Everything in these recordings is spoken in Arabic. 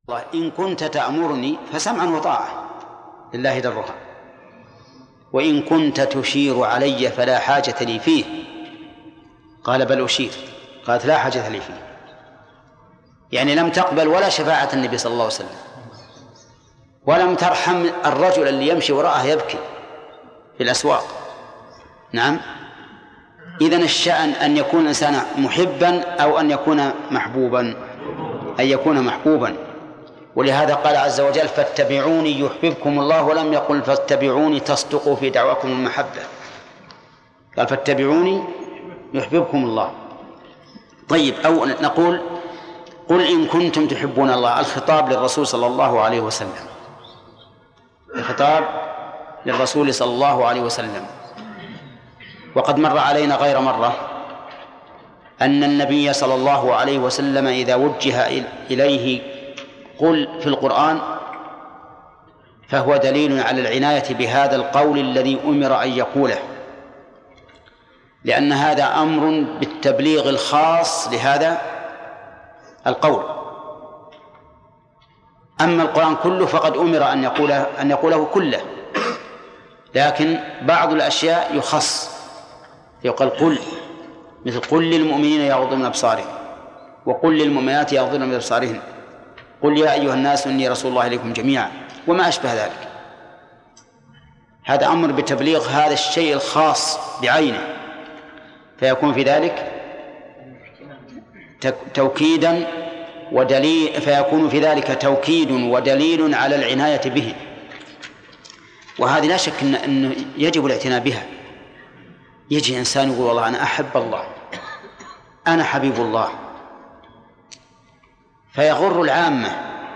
الله إن كنت تأمرني فسمعا وطاعة لله درها، وإن كنت تشير علي فلا حاجة لي فيه. قال بل أشير، قالت لا حاجة لي فيه، يعني لم تقبل ولا شفاعة النبي صلى الله عليه وسلم، ولم ترحم الرجل اللي يمشي وراءه يبكي في الأسواق. نعم، إذن الشأن أن يكون الإنسان محبا أو أن يكون محبوبا، أن يكون محبوبا. ولهذا قال عز وجل فاتبعوني يحببكم الله، ولم يقل فاتبعوني تصدقوا في دعواكم المحبة، قال فاتبعوني يحببكم الله. طيب، أو نقول قل إن كنتم تحبون الله، الخطاب للرسول صلى الله عليه وسلم، الخطاب للرسول صلى الله عليه وسلم. وقد مر علينا غير مرة أن النبي صلى الله عليه وسلم إذا وجه إليه قل في القرآن فهو دليل على العناية بهذا القول الذي أمر أن يقوله، لأن هذا أمر بالتبليغ الخاص لهذا القول. أما القرآن كله فقد أمر أن يقوله كله، لكن بعض الأشياء يخص، يقال قل، مثل قل للمؤمنين يغضوا من أبصارهم، وقل للمؤمنات يغضضن من أبصارهن، قل يا أيها الناس إني رسول الله إليكم جميعا، وما أشبه ذلك. هذا أمر بتبليغ هذا الشيء الخاص بعينه، فيكون في ذلك توكيدا ودليل، فيكون في ذلك توكيد ودليل على العناية به. وهذه لا شك أنه يجب الاعتناء بها. يجي إنسان يقول والله أنا أحب الله، أنا حبيب الله، فيغر العامة،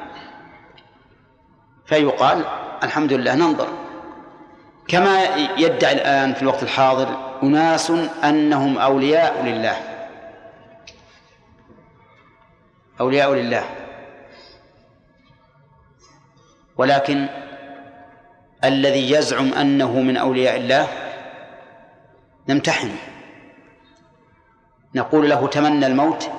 فيقال الحمد لله ننظر. كما يدعي الآن في الوقت الحاضر أناس أنهم أولياء لله، أولياء لله، ولكن الذي يزعم أنه من أولياء الله نمتحنه، نقول له تمنى الموت؟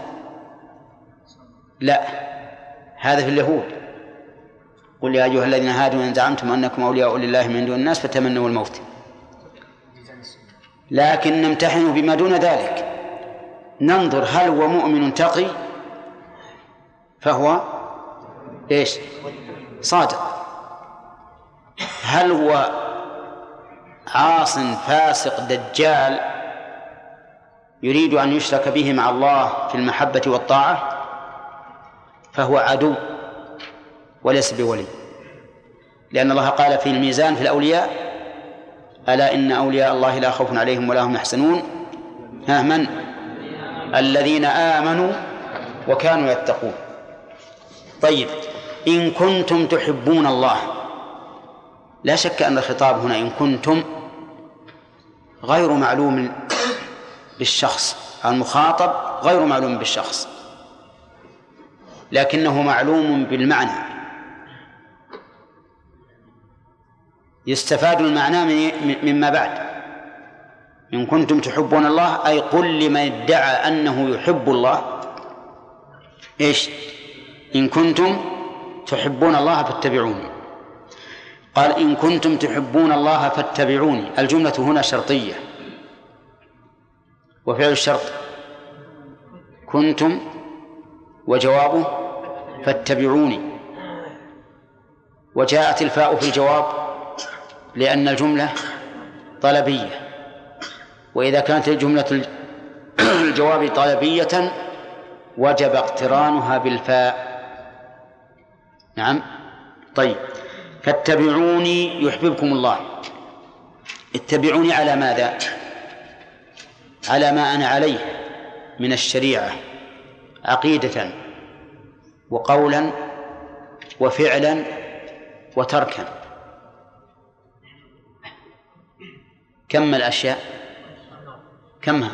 لا، هذا في اليهود، قل يا أيها الذين هادوا إن زعمتم أنكم أولياء لله من دون الناس فتمنوا الموت. لكن نمتحنه بما دون ذلك، ننظر هل هو مؤمن تقي فهو إيش؟ صادق. هل هو عاص فاسق دجال يريد أن يشرك به مع الله في المحبة والطاعة فهو عدو وليس بولي، لأن الله قال في الميزان في الأولياء ألا إن أولياء الله لا خوف عليهم ولا هم يحزنون من الذين آمنوا وكانوا يتقون. طيب، إن كنتم تحبون الله، لا شك أن الخطاب هنا إن كنتم غير معلوم بالشخص، المخاطب غير معلوم بالشخص، لكنه معلوم بالمعنى، يستفاد المعنى مما بعد. إن كنتم تحبون الله أي قل لمن ادعى أنه يحب الله إيش؟ إن كنتم تحبون الله فاتبعوني. قال إن كنتم تحبون الله فاتبعوني، الجملة هنا شرطية، وفعل الشرط كنتم، وجوابه فاتبعوني. وجاءت الفاء في الجواب لأن الجملة طلبية، وإذا كانت الجملة الجواب طلبية وجب اقترانها بالفاء. نعم. طيب، فاتبعوني يحببكم الله. اتبعوني على ماذا؟ على ما أنا عليه من الشريعة عقيدة وقولا وفعلا وتركا. كم الأشياء؟ كمها؟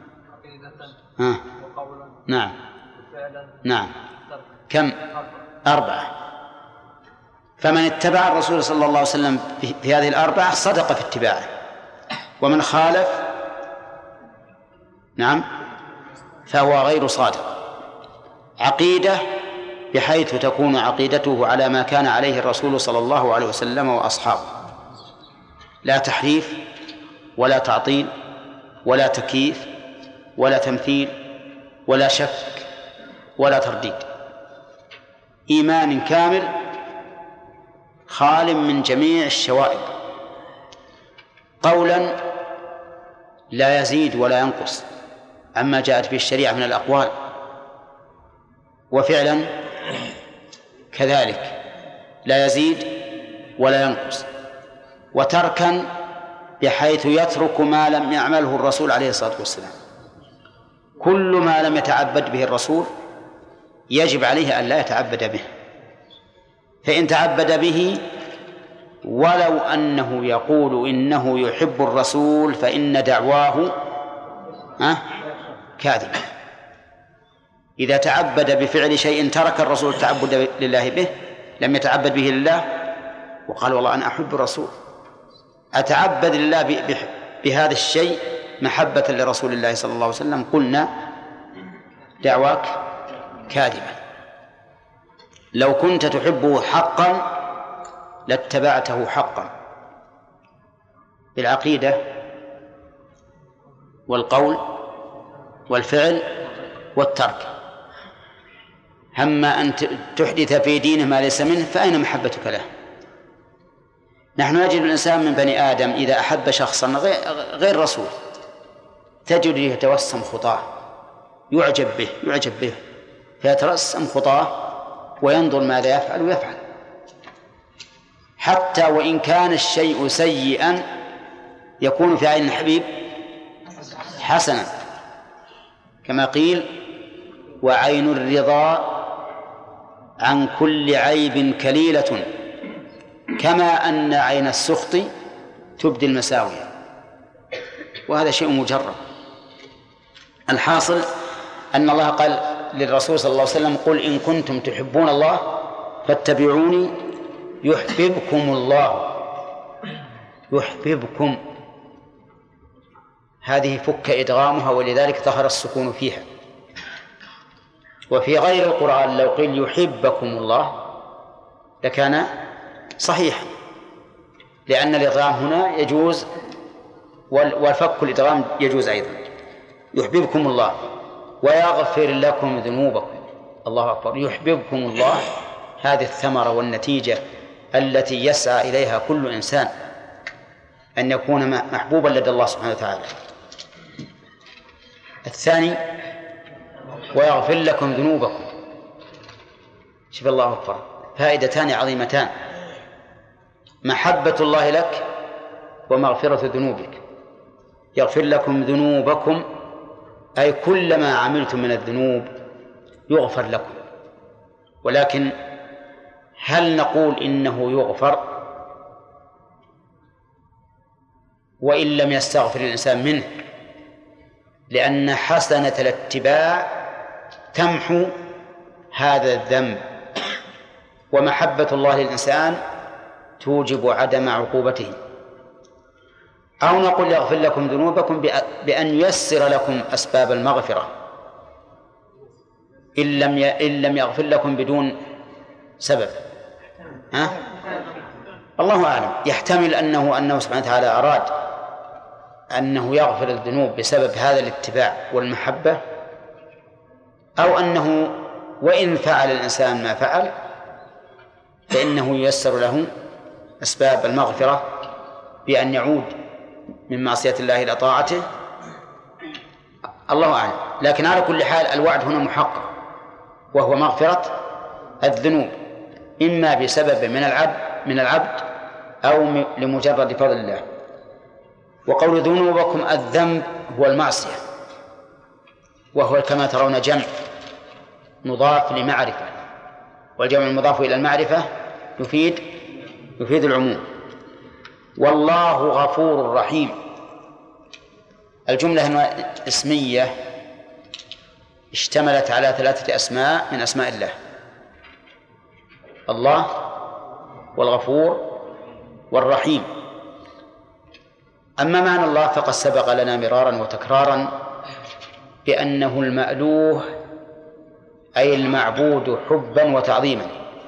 نعم. نعم. كم؟ 4. فمن اتبع الرسول صلى الله عليه وسلم في هذه ال4 صدق في اتباعه، ومن خالف نعم فهو غير صادق. عقيدة بحيث تكون عقيدته على ما كان عليه الرسول صلى الله عليه وسلم وأصحابه، لا تحريف ولا تعطيل ولا تكييف ولا تمثيل ولا شك ولا ترديد، إيمان كامل خال من جميع الشوائب، قولا لا يزيد ولا ينقص عما جاءت به الشريعة من الأقوال، وفعلا كذلك لا يزيد ولا ينقص، وتركا بحيث يترك ما لم يعمله الرسول عليه الصلاة والسلام. كل ما لم يتعبد به الرسول يجب عليه أن لا يتعبد به، فإن تعبد به ولو أنه يقول إنه يحب الرسول فإن دعواه كاذبة. إذا تعبد بفعل شيء ترك الرسول التعبد لله به، لم يتعبد به لله وقال والله أنا أحب الرسول، أتعبد لله بهذا الشيء محبة لرسول الله صلى الله عليه وسلم، قلنا دعواك كاذبة. لو كنت تحبه حقا لاتبعته حقا بالعقيدة والقول والفعل والترك. أما أن تحدث في دينه ما ليس منه فأين محبتك له؟ نحن نجد الإنسان من بني آدم إذا أحب شخصا غير رسول تجد يتوسم خطاه، يعجب به فيترسم خطاه وينظر ماذا يفعل ويفعل، حتى وإن كان الشيء سيئا يكون في عين الحبيب حسنا، كما قيل وعين الرضا عن كل عيب كليلة كما أن عين السخط تبدي المساوي، وهذا شيء مجرد. الحاصل أن الله قال للرسول صلى الله عليه وسلم قل إن كنتم تحبون الله فاتبعوني يحببكم الله. يحببكم هذه فك إدغامها ولذلك ظهر السكون فيها. وفي غير القرآن لو قيل يحبكم الله لكان صحيحا، لأن الإدغام هنا يجوز والفك الإدغام يجوز أيضا. يحببكم الله ويغفر لكم ذنوبكم. الله أكبر. يحببكم الله، هذه الثمرة والنتيجة التي يسعى إليها كل إنسان، أن يكون محبوبا لدى الله سبحانه وتعالى. الثاني ويغفر لكم ذنوبكم. شوف الله أكبر، فائدتان عظيمتان: محبة الله لك ومغفرة ذنوبك. يغفر لكم ذنوبكم أي كل ما عملتم من الذنوب يغفر لكم. ولكن هل نقول إنه يغفر وإن لم يستغفر الإنسان منه؟ لأن حسنة الاتباع تمحو هذا الذنب، ومحبة الله للإنسان توجب عدم عقوبته. أو نقول يغفر لكم ذنوبكم بأن ييسر لكم أسباب المغفرة إن لم يغفر لكم بدون سبب. الله أعلم. يحتمل أنه سبحانه وتعالى أراد أنه يغفر الذنوب بسبب هذا الاتباع والمحبة، أو أنه وإن فعل الإنسان ما فعل فإنه ييسر له أسباب المغفرة بأن يعود من معصية الله إلى طاعته. الله أعلم. لكن على كل حال الوعد هنا محقق، وهو مغفرة الذنوب إما بسبب من العبد أو لمجرد فضل الله. وقول ذنوبكم الذنب هو المعصية، وهو كما ترون جمع مضاف لمعرفة، والجمع المضاف إلى المعرفة يفيد العموم. والله غفور رحيم. الجملة هنا اسمية اشتملت على 3 أسماء من أسماء الله: الله والغفور والرحيم. أما معنى الله فقد سبق لنا مرارا وتكرارا بأنه المألوه أي المعبود حبا وتعظيما،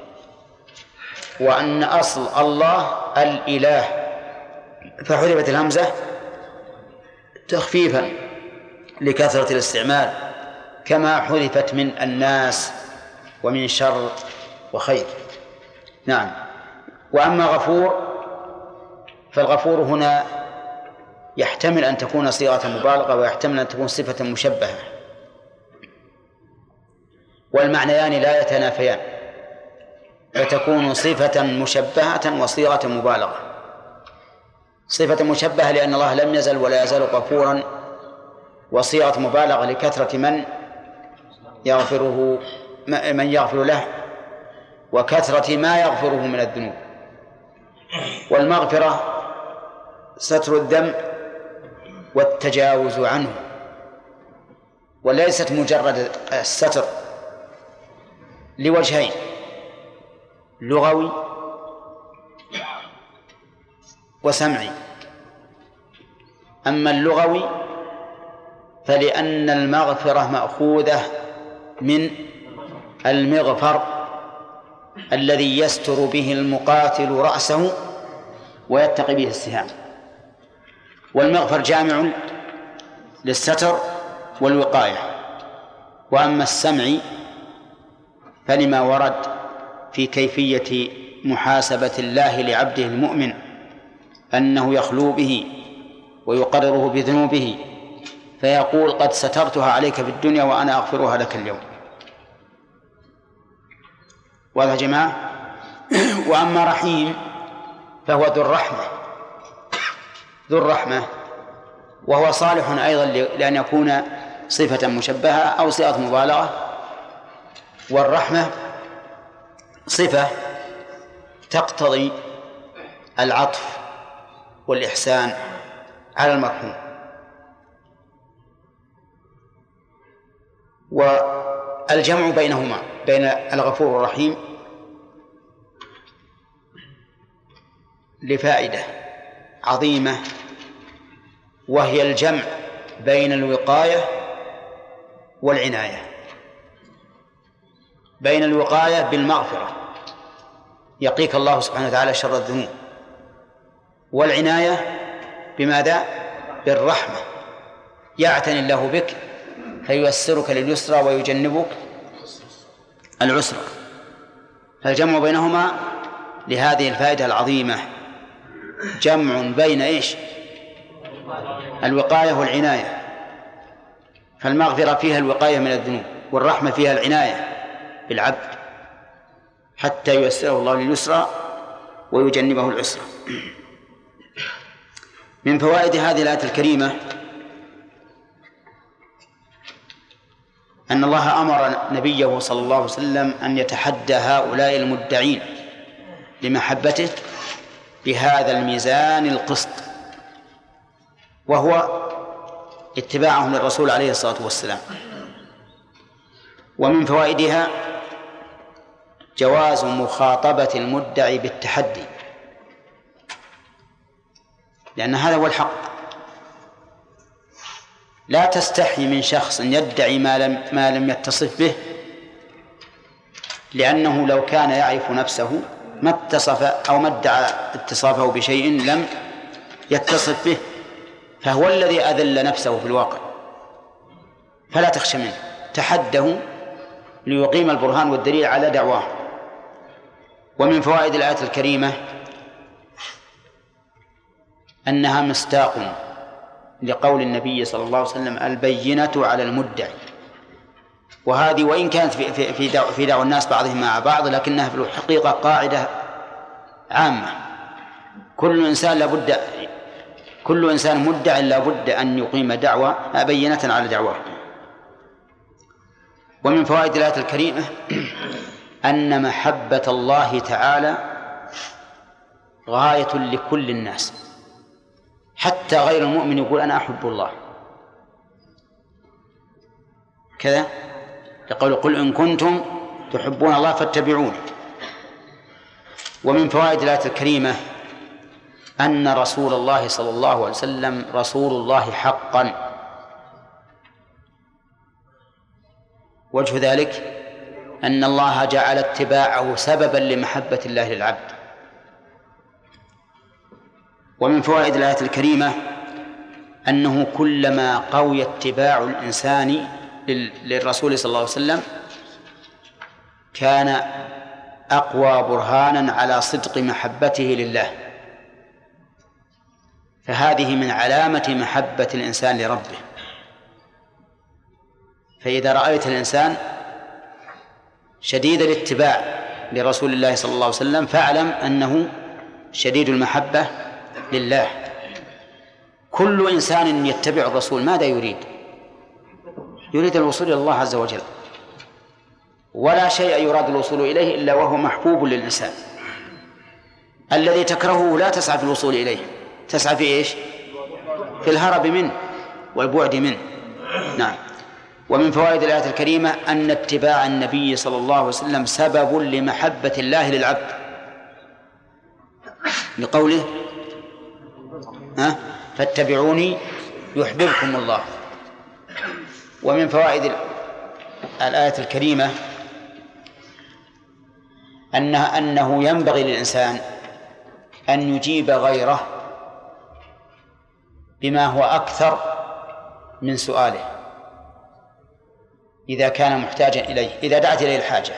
وأن أصل الله الإله، فحذفت الهمزة تخفيفا لكثرة الاستعمال، كما حذفت من الناس ومن شر وخير. نعم. وأما غفور فالغفور هنا يحتمل أن تكون صيغة مبالغة ويحتمل أن تكون صفة مشبهة، والمعنيان لا يتنافيان، فتكون صفة مشبهة وصيغة مبالغة. صفة مشبهة لأن الله لم يزل ولا يزال غفورا، وصيغة مبالغة لكثرة من يغفر له وكثرة ما يغفره من الذنوب. والمغفرة ستر الذنب والتجاوز عنه، وليست مجرد الستر، لوجهين: لغوي وسمعي. أما اللغوي فلأن المغفرة مأخوذة من المغفر الذي يستر به المقاتل رأسه ويتقي به السهام، والمغفر جامع للستر والوقاية. وأما السمعي فلما ورد في كيفية محاسبة الله لعبده المؤمن أنه يخلو به ويقرره بذنوبه، فيقول: قد سترتها عليك في الدنيا وأنا أغفرها لك اليوم. واضح يا جماعة؟ وأما رحيم فهو ذو الرحمة، وهو صالح أيضا لأن يكون صفة مشبهة أو صيغة مبالغة. والرحمة صفة تقتضي العطف والإحسان على المرحوم. والجمع بينهما، بين الغفور والرحيم، لفائدة عظيمة، وهي الجمع بين الوقاية والعناية. بين الوقاية بالمغفرة يقيك الله سبحانه وتعالى شر الذنوب، والعناية بماذا؟ بالرحمة، يعتني الله بك فييسرك لليسرى ويجنبك العسرى. فالجمع بينهما لهذه الفائدة العظيمة، جمع بين إيش؟ الوقاية والعناية. فالمغفرة فيها الوقاية من الذنوب، والرحمة فيها العناية بالعبد حتى ييسره الله لليسرى ويجنبه العسرى. من فوائد هذه الآية الكريمة أن الله أمر نبيه صلى الله عليه وسلم أن يتحدى هؤلاء المدعين لمحبته بهذا الميزان القسط، وهو اتباعهم للرسول عليه الصلاة والسلام. ومن فوائدها جواز مخاطبة المدعي بالتحدي، لأن هذا هو الحق. لا تستحي من شخص يدعي ما لم يتصف به، لأنه لو كان يعرف نفسه ما اتصف أو ما ادعى اتصافه بشيء لم يتصف به، فهو الذي أذل نفسه في الواقع. فلا تخشى منه، تحده ليقيم البرهان والدليل على دعواه. ومن فوائد الآية الكريمة أنها مصداق لقول النبي صلى الله عليه وسلم: البينة على المدعي. وهذه وإن كانت في دعوى الناس بعضهم مع بعض، لكنها في الحقيقة قاعدة عامة. كل إنسان مدع لا بد أن يقيم دعوى بينة على دعواه. ومن فوائد الآية الكريمة أن محبة الله تعالى غاية لكل الناس، حتى غير المؤمن يقول: أنا أحب الله كذا، يقول: قل إن كنتم تحبون الله فاتبعوني. ومن فوائد الآية الكريمة أن رسول الله صلى الله عليه وسلم رسول الله حقا. وجه ذلك أن الله جعل اتباعه سببا لمحبة الله للعبد. ومن فوائد الآية الكريمة أنه كلما قوي اتباع الإنسان للرسول صلى الله عليه وسلم كان أقوى برهانا على صدق محبته لله، فهذه من علامة محبة الإنسان لربه. فإذا رأيت الإنسان شديد الاتباع لرسول الله صلى الله عليه وسلم فاعلم أنه شديد المحبة لله. كل إنسان يتبع الرسول ماذا يريد؟ يريد الوصول إلى الله عز وجل، ولا شيء يراد الوصول إليه إلا وهو محبوب للإنسان. الذي تكرهه لا تسعى في الوصول إليه، تسعى في إيش؟ في الهرب منه والبعد منه. نعم. ومن فوائد الآية الكريمة أن اتباع النبي صلى الله عليه وسلم سبب لمحبة الله للعبد، لقوله فاتبعوني يحببكم الله. ومن فوائد الآية الكريمة أنه ينبغي للإنسان أن يجيب غيره بما هو أكثر من سؤاله إذا كان محتاجا إليه، إذا دعت إليه الحاجة،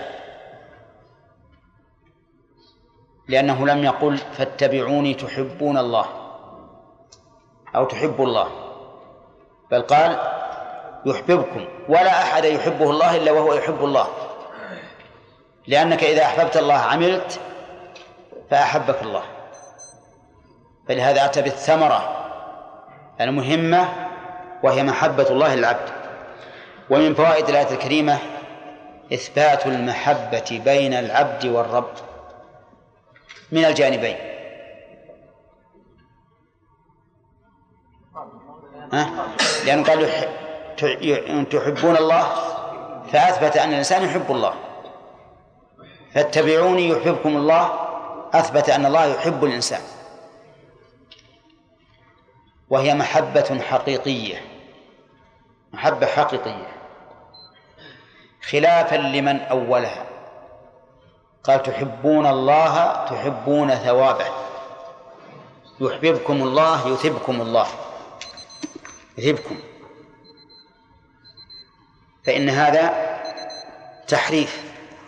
لأنه لم يقل فاتبعوني تحبون الله أو تحب الله، بل قال يحببكم، ولا أحد يحبه الله إلا وهو يحب الله، لأنك إذا أحببت الله عملت فأحبك الله. فلهذا أتى بالثمرة المهمة وهي محبة الله للعبد. ومن فوائد الآية الكريمة إثبات المحبة بين العبد والرب من الجانبين. لأنه قال تحبون الله، فأثبت أن الإنسان يحب الله. فاتبعوني يحببكم الله، أثبت أن الله يحب الإنسان، وهي محبة حقيقية، محبة حقيقية، خلافا لمن أولها قال تحبون الله تحبون ثوابه، يحببكم الله يثبكم الله، يثبكم، فإن هذا تحريف.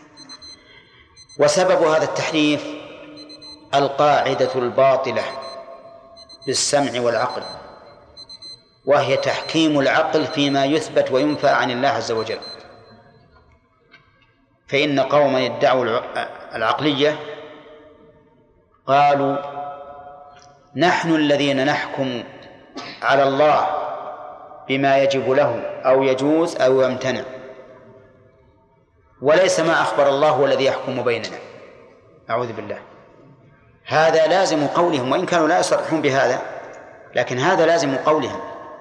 وسبب هذا التحريف القاعدة الباطلة بالسمع والعقل، وهي تحكيم العقل فيما يثبت وينفى عن الله عز وجل. فإن قوما يدعوا العقلية قالوا نحن الذين نحكم على الله بما يجب له أو يجوز أو يمتنع، وليس ما أخبر الله هو الذي يحكم بيننا. أعوذ بالله. هذا لازم قولهم، وإن كانوا لا يصرحون بهذا، لكن هذا لازم قولهم.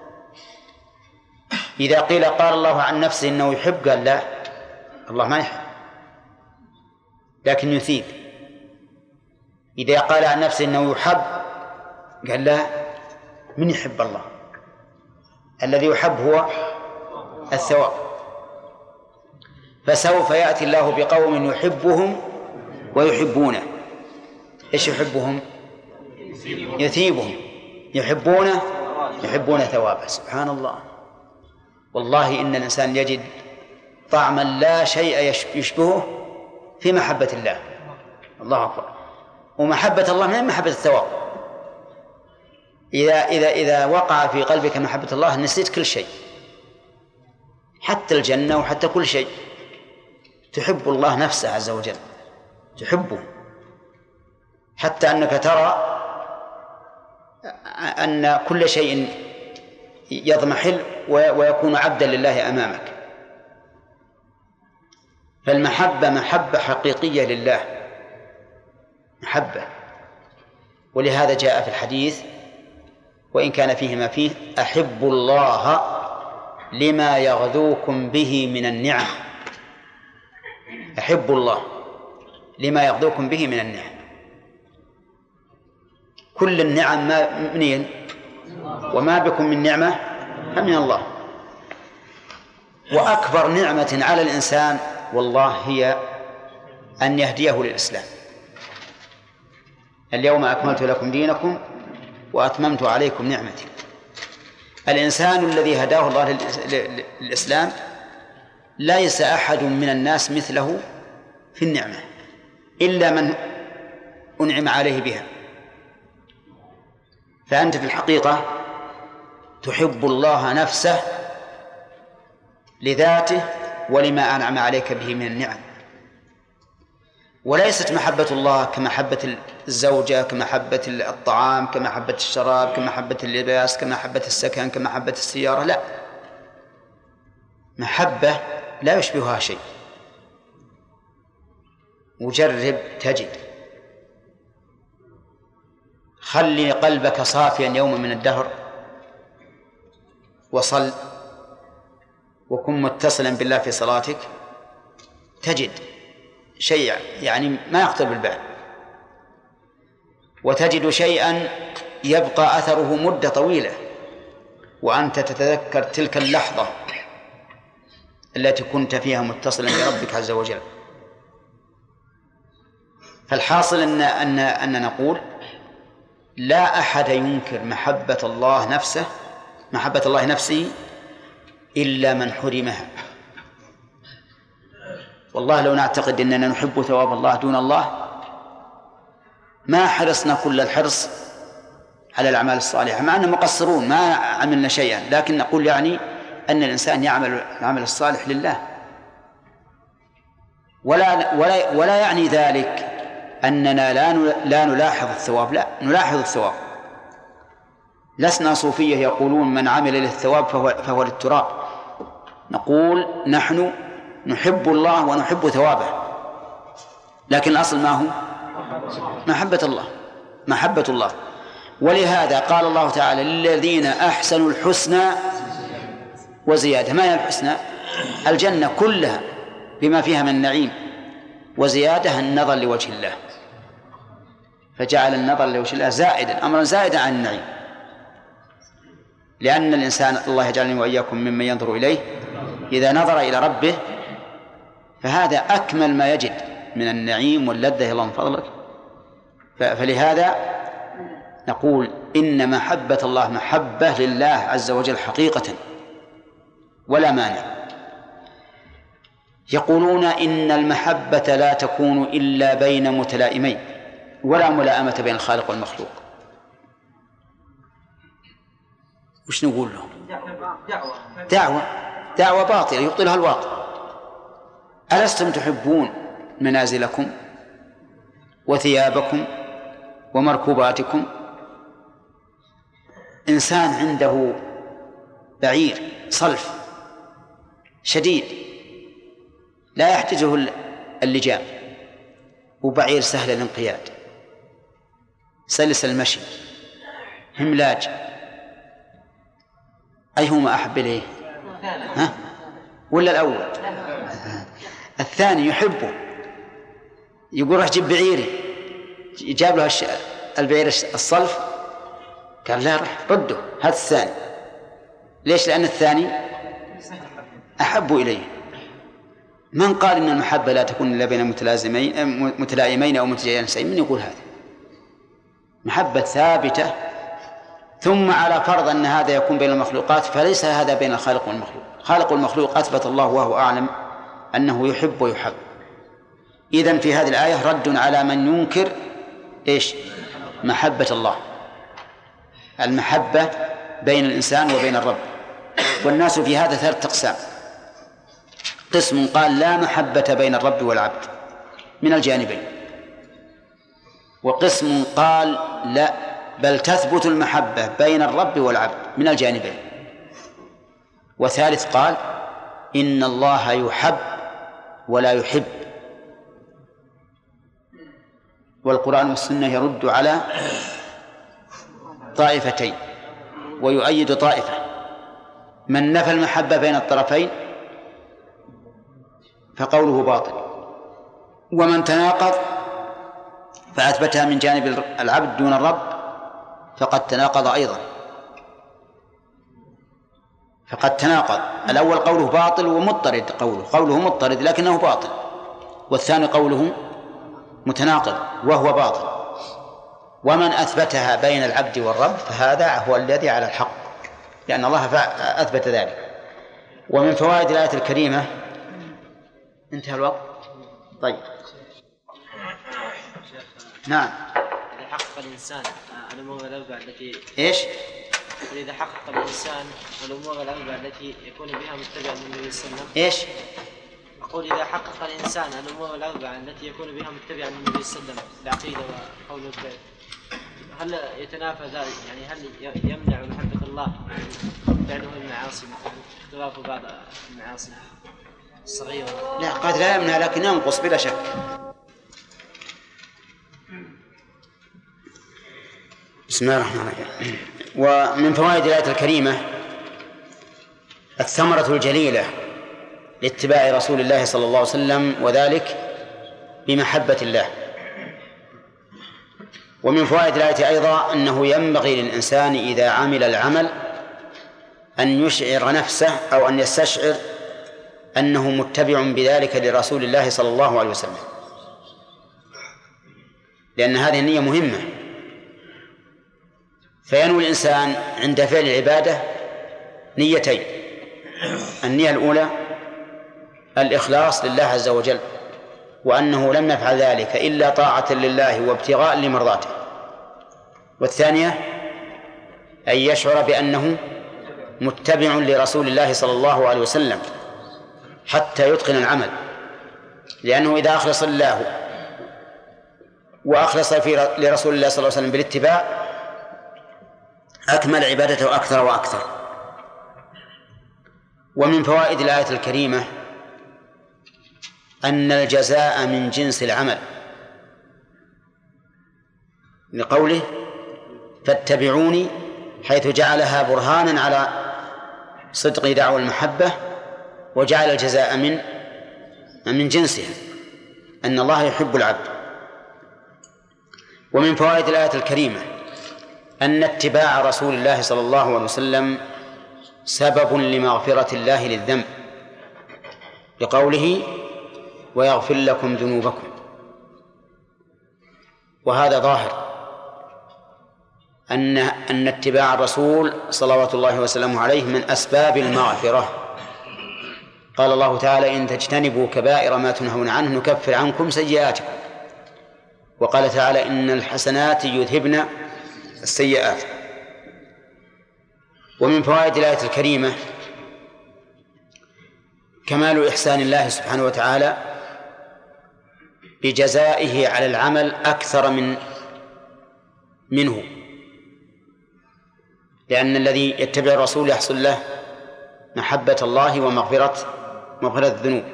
إذا قيل قال الله عن نفسه إنه يحب، قال لا، الله ما يحب لكن يثيب. إذا قال عن نفسه إنه يحب، قال لا، من يحب الله؟ الذي يحب هو الثواب. فسوف يأتي الله بقوم يحبهم ويحبونه. إيش يحبهم؟ يثيبهم. يحبونه يحبون ثوابه. سبحان الله. والله إن الإنسان يجد طعما لا شيء يشبهه في محبة الله. الله أكبر. ومحبة الله من محبة الثواب. إذا وقع في قلبك محبة الله نسيت كل شيء، حتى الجنة وحتى كل شيء. تحب الله نفسه عز وجل، تحبه، حتى أنك ترى أن كل شيء يضمحل ويكون عبدا لله أمامك. فالمحبة محبة حقيقية لله، محبة. ولهذا جاء في الحديث وإن كان فيه ما فيه: أحب الله لما يغذوكم به من النعم. أحب الله لما يغذوكم به من النعم. كل النعم منين؟ وما بكم من نعمة فمن الله. وأكبر نعمة على الإنسان والله هي أن يهديه للإسلام. اليوم أكملت لكم دينكم وأتممت عليكم نعمتي. الإنسان الذي هداه الله للإسلام ليس أحد من الناس مثله في النعمة إلا من أنعم عليه بها. فأنت في الحقيقة تحب الله نفسه لذاته ولما أنعم عليك به من النعم، وليست محبة الله كمحبة الزوجة، كمحبة الطعام، كمحبة الشراب، كمحبة اللباس، كمحبة السكن، كمحبة السيارة. لا، محبة لا يشبهها شيء. وجرب تجد. خلي قلبك صافيا يوما من الدهر وصل وكن متصلا بالله في صلاتك، تجد شيء يعني ما يخطر بالبال، وتجد شيئا يبقى أثره مدة طويلة وأنت تتذكر تلك اللحظة التي كنت فيها متصلا بربك عز وجل. فالحاصل أن نقول لا أحد ينكر محبة الله نفسه إلا من حرمها. والله لو نعتقد أننا نحب ثواب الله دون الله ما حرصنا كل الحرص على الأعمال الصالحة، مع أننا مقصرون ما عملنا شيئا، لكن نقول يعني أن الإنسان يعمل العمل الصالح لله، ولا يعني ذلك أننا لا نلاحظ الثواب. لا، نلاحظ الثواب. لسنا صوفية يقولون من عمل للثواب فهو للتراب. نقول نحن نحب الله ونحب ثوابه، لكن الأصل ما هو؟ محبة الله. ولهذا قال الله تعالى للذين أحسنوا الحسنى وزيادة. ما هي الحسنى؟ الجنة كلها بما فيها من النعيم، وزيادة النظر لوجه الله، فجعل النظر لوجه الله زائدا، أمرا زائدا عن النعيم، لأن الإنسان الله يجعلني وإياكم ممن ينظر إليه إذا نظر إلى ربه، فهذا أكمل ما يجد من النعيم واللذة الله من فضلك. فلهذا نقول إن محبة الله محبة لله عز وجل حقيقة ولا مانع. يقولون إن المحبة لا تكون إلا بين متلائمين ولا ملائمة بين الخالق والمخلوق. وش نقول له؟ دعوة باطلة يبطلها الواقع. ألستم تحبون منازلكم وثيابكم ومركوباتكم؟ إنسان عنده بعير صلف شديد لا يحتاجه اللجام، وبعير سهل الانقياد سلس المشي هملاج، أيهما أحب إليه؟ ولا الأول؟ الثاني يحبه، يقول راح جيب بعيري، جاب له البعير الصلف، قال لا راح رده هذا الثاني. ليش؟ لأن الثاني أحب إليه. من قال إن المحبة لا تكون إلا بين متلائمين أو متجانسين؟ من يقول هذا؟ محبة ثابتة. ثم على فرض أن هذا يكون بين المخلوقات، فليس هذا بين الخالق والمخلوق. خالق والمخلوق أثبت الله وهو أعلم أنه يحب ويحب. إذن في هذه الآية رد على من ينكر إيش؟ محبة الله. المحبة بين الإنسان وبين الرب. والناس في هذا ثلاثة أقسام: قسم قال لا محبة بين الرب والعبد من الجانبين، وقسم قال لا، بل تثبت المحبة بين الرب والعبد من الجانبين، وثالث قال إن الله يحب ولا يحب. والقرآن والسنة يرد على طائفتين ويؤيد طائفة. من نفى المحبة بين الطرفين فقوله باطل، ومن تناقض فأثبتها من جانب العبد دون الرب فقد تناقض أيضا. فقد تناقض. الأول قوله باطل ومضطرد، قوله مضطرد لكنه باطل، والثاني قوله متناقض وهو باطل. ومن أثبتها بين العبد والرب فهذا هو الذي على الحق، لأن الله أثبت ذلك. ومن فوائد الآية الكريمة، انتهى الوقت. طيب نعم. إذا حقق الإنسان الأمور الأربعة التي إيش؟ إذا حقق الإنسان الأمور الأربعة التي يكون بها متبعا للنبي صلى الله عليه وسلم. إيش؟ أقول إذا حقق الإنسان الأمور الأربعة التي يكون بها متبعا للنبي صلى الله عليه وسلم، العقيدة وقول الفعل، هل يتنافى ذلك؟ يعني هل يمنع محبة الله فعله المعاصي مثلا اختلاف بعض المعاصي الصغيرة؟ لا، قد لا يمنع لكن ينقص بلا شك. بسم الله الرحمن الرحيم. ومن فوائد الآية الكريمة الثمرة الجليلة لاتباع رسول الله صلى الله عليه وسلم، وذلك بمحبة الله. ومن فوائد الآية أيضا أنه ينبغي للإنسان إذا عمل العمل أن يشعر نفسه أو أن يستشعر أنه متبع بذلك لرسول الله صلى الله عليه وسلم، لأن هذه النية مهمة. فينوي الإنسان عند فعل العبادة نيتين: النية الأولى الإخلاص لله عز وجل، وأنه لم يفعل ذلك إلا طاعة لله وابتغاء لمرضاته، والثانية أن يشعر بأنه متبع لرسول الله صلى الله عليه وسلم حتى يتقن العمل، لأنه إذا أخلص الله وأخلص لرسول الله صلى الله عليه وسلم بالاتباع أكمل عبادته أكثر وأكثر. ومن فوائد الآية الكريمة أن الجزاء من جنس العمل، لقوله فاتبعوني، حيث جعلها برهانا على صدق دعوى المحبة، وجعل الجزاء من جنسها، أن الله يحب العبد. ومن فوائد الآية الكريمة أن اتباع رسول الله صلى الله عليه وسلم سبب لمغفرة الله للذنب، لقوله ويغفر لكم ذنوبكم. وهذا ظاهر أن اتباع الرسول صلوات الله وسلامه عليه من أسباب المغفرة. قال الله تعالى إن تجتنبوا كبائر ما تنهون عنه نكفر عنكم سيئاتكم. وقال تعالى إن الحسنات يذهبن السيئات. ومن فوائد الآية الكريمة كمال إحسان الله سبحانه وتعالى بجزائه على العمل أكثر منه، لأن الذي يتبع الرسول يحصل له محبة الله ومغفرة الذنوب.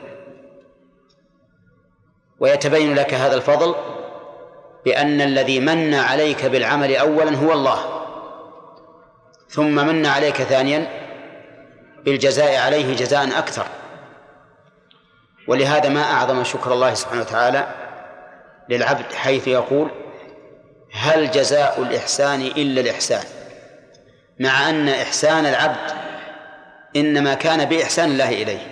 ويتبين لك هذا الفضل بأن الذي من عليك بالعمل أولا هو الله، ثم من عليك ثانيا بالجزاء عليه جزاء أكثر. ولهذا ما أعظم شكر الله سبحانه وتعالى للعبد، حيث يقول هل جزاء الإحسان إلا الإحسان، مع أن إحسان العبد إنما كان بإحسان الله إليه،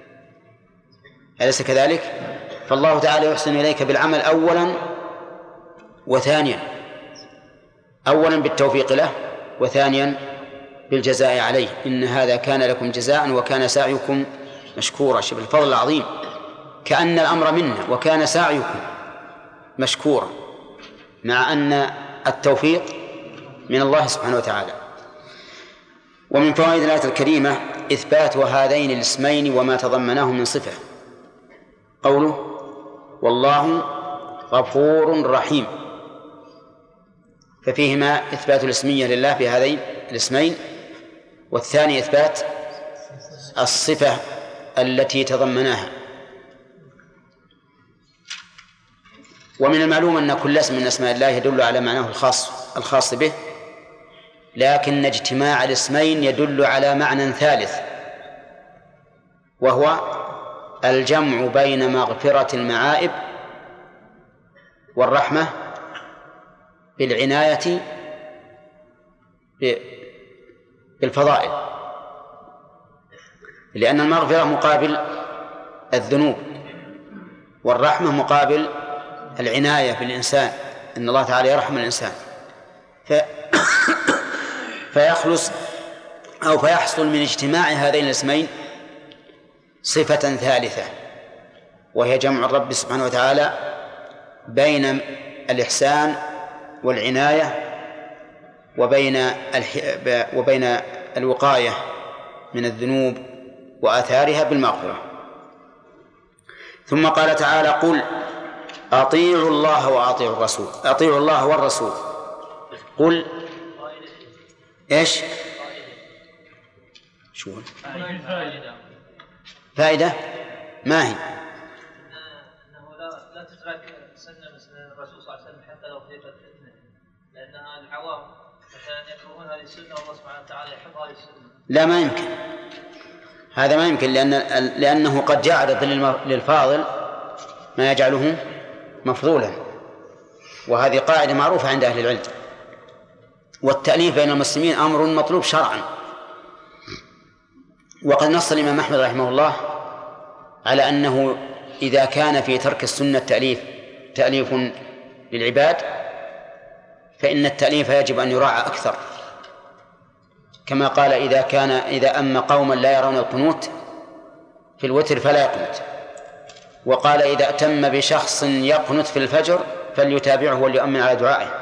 أليس كذلك؟ فالله تعالى يحسن إليك بالعمل أولا وثانيا، أولا بالتوفيق له، وثانيا بالجزاء عليه. إن هذا كان لكم جزاء وكان سعيكم مشكورا. شوف الفضل العظيم، كأن الأمر منا وكان سعيكم مشكورا، مع أن التوفيق من الله سبحانه وتعالى. ومن فوائد الآية الكريمة إثبات هذين الاسمين وما تضمناه من صفة، قوله والله غفور رحيم، ففيهما إثبات الاسمية لله في هذين الاسمين، والثاني إثبات الصفة التي تضمناها. ومن المعلوم أن كل اسم من أسماء الله يدل على معناه الخاص به، لكن اجتماع الاسمين يدل على معنى ثالث، وهو الجمع بين مغفرة المعائب والرحمة بالعناية بالفضائل. لأن المغفرة مقابل الذنوب، والرحمة مقابل العناية بالإنسان، إن الله تعالى يرحم الإنسان فيخلص أو فيحصل من اجتماع هذين الاسمين صفة ثالثة، وهي جمع الرب سبحانه وتعالى بين الإحسان والعناية وبين الوقاية من الذنوب وآثارها بالمغفرة. ثم قال تعالى: قل أطيعوا الله وأطيعوا الرسول، أطيعوا الله والرسول. قل إيش؟ شو فائدة ما هي؟ أنه لا تترك سنة الرسول صلى الله عليه وسلم حتى لو في فتنة، لأنها العوام مثلا يكرهون هذه السنة والله سبحانه وتعالى يحب هذه السنة. لا، ما يمكن، هذا ما يمكن، لأنه قد جعل للفاضل ما يجعله مفضولا، وهذه قاعدة معروفة عند أهل العلم. والتأليف بين المسلمين أمر مطلوب شرعا، وقد نص الإمام أحمد رحمه الله على أنه إذا كان في ترك السنة تأليف للعباد فإن التأليف يجب أن يراعى أكثر، كما قال: إذا أما قوما لا يرون القنوت في الوتر فلا يقنت. وقال: إذا أتم بشخص يقنت في الفجر فليتابعه وليؤمن على دعائه.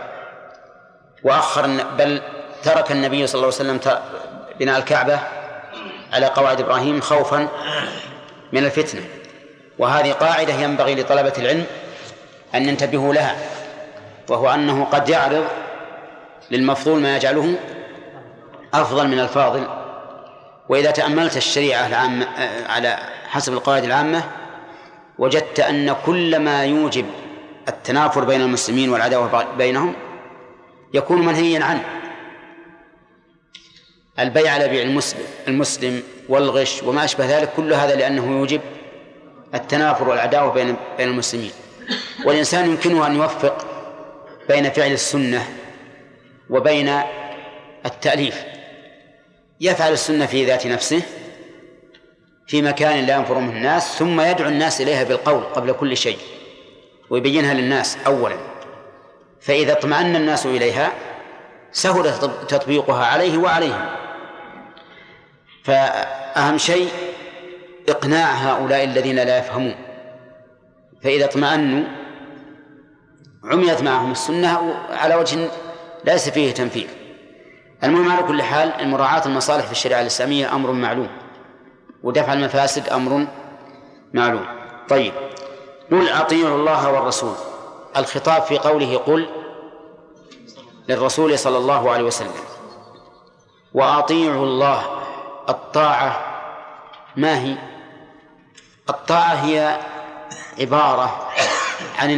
بل ترك النبي صلى الله عليه وسلم بناء الكعبة على قواعد إبراهيم خوفا من الفتنة. وهذه قاعدة ينبغي لطلبة العلم أن ينتبهوا لها، وهو أنه قد يعرض للمفضول ما يجعله أفضل من الفاضل. وإذا تأملت الشريعة العامة على حسب القواعد العامة وجدت أن كل ما يوجب التنافر بين المسلمين والعداوة بينهم يكون منهيا عنه. البيع على بيع المسلم والغش وما أشبه ذلك، كل هذا لأنه يوجب التنافر والعداوة بين المسلمين. والإنسان يمكنه أن يوفق بين فعل السنة وبين التأليف، يفعل السنة في ذات نفسه في مكان لا ينفر منه الناس، ثم يدعو الناس إليها بالقول قبل كل شيء ويبينها للناس أولا، فإذا اطمأن الناس إليها سهل تطبيقها عليه وعليهم. فأهم شيء إقناع هؤلاء الذين لا يفهمون، فإذا اطمأنوا عميت معهم السنة على وجه ليس فيه تنفير. المهم على كل حال مراعاة المصالح في الشريعة الإسلامية أمر معلوم، ودفع المفاسد أمر معلوم. طيب، قل أطيعوا الله والرسول، الخطاب في قوله قل للرسول صلى الله عليه وسلم، وأطيعوا الله. الطاعة ما هي؟ الطاعة هي عبارة عن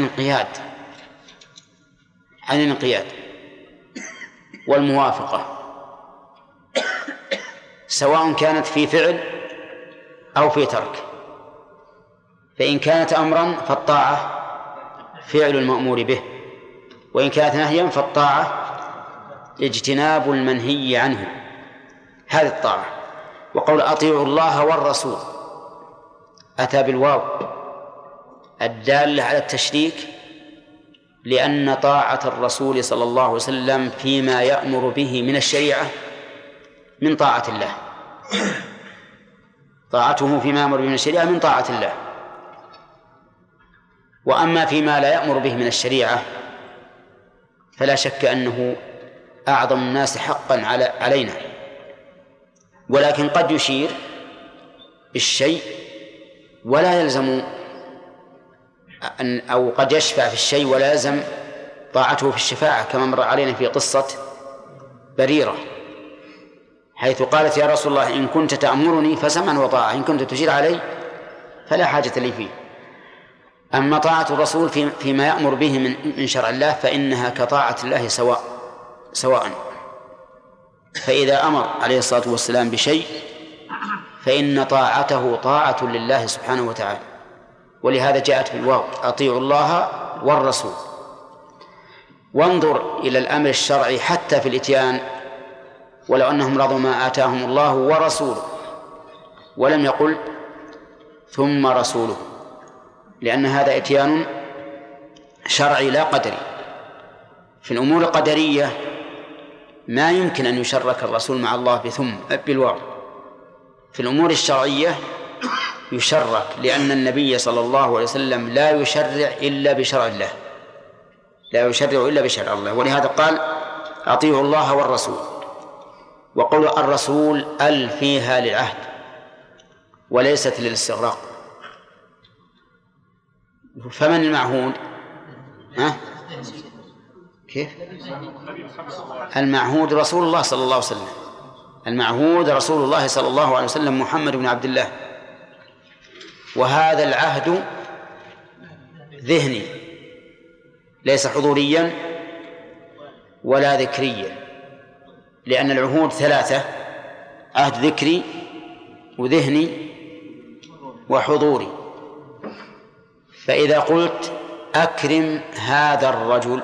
الانقياد والموافقة، سواء كانت في فعل أو في ترك. فإن كانت أمرا فالطاعة فعل المأمور به، وإن كانت نهيا فالطاعة اجتناب المنهي عنه، هذه الطاعة. وقول أطيعوا الله والرسول أتى بالواو الدالة على التشريك، لأن طاعة الرسول صلى الله عليه وسلم فيما يأمر به من الشريعة من طاعة الله، طاعته فيما يأمر به من الشريعة من طاعة الله. وأما فيما لا يأمر به من الشريعة فلا شك أنه أعظم الناس حقا علينا، ولكن قد يشير بالشيء ولا يلزم أو قد يشفع في الشيء ولا يلزم طاعته في الشفاعة، كما مر علينا في قصة بريرة، حيث قالت: يا رسول الله إن كنت تأمرني فسمعا وطاعة، إن كنت تشير علي فلا حاجة لي فيه. أما طاعة الرسول فيما يأمر به من شرع الله فإنها كطاعة الله سواء. فإذا أمر عليه الصلاة والسلام بشيء فإن طاعته طاعة لله سبحانه وتعالى، ولهذا جاءت بالواو أطيعوا الله والرسول. وانظر إلى الأمر الشرعي حتى في الإتيان، ولو أنهم رضوا ما آتاهم الله ورسوله ولم يقل ثم رسوله، لأن هذا إتيان شرعي لا قدري. في الأمور القدرية ما يمكن أن يشرك الرسول مع الله بثم بالواو. في الأمور الشرعية يشرك، لأن النبي صلى الله عليه وسلم لا يشرع إلا بشرع الله، لا يشرع إلا بشرع الله. ولهذا قال أطيعوا الله والرسول. وقول الرسول ال فيها للعهد وليست للاستغراق. فمن المعهود؟ كيف؟ المعهود رسول الله صلى الله عليه وسلم، المعهود رسول الله صلى الله عليه وسلم محمد بن عبد الله. وهذا العهد ذهني ليس حضوريا ولا ذكريا، لأن العهود ثلاثة: عهد ذكري وذهني وحضوري. فإذا قلت أكرم هذا الرجل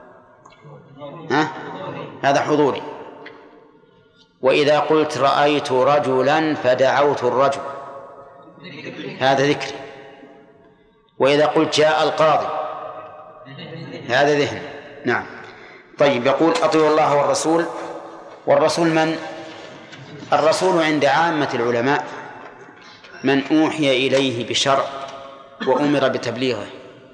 هذا حضوري، وإذا قلت رأيت رجلا فدعوت الرجل هذا ذكري، وإذا قلت جاء القاضي هذا ذهني. نعم. طيب، يقول أطيعوا الله والرسول. والرسول من؟ الرسول عند عامة العلماء من أوحي إليه بشرع وأمر بتبليغه،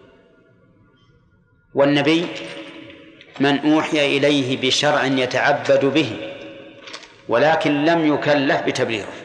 والنبي من أوحي إليه بشرع يتعبد به ولكن لم يكلف بتبليغه.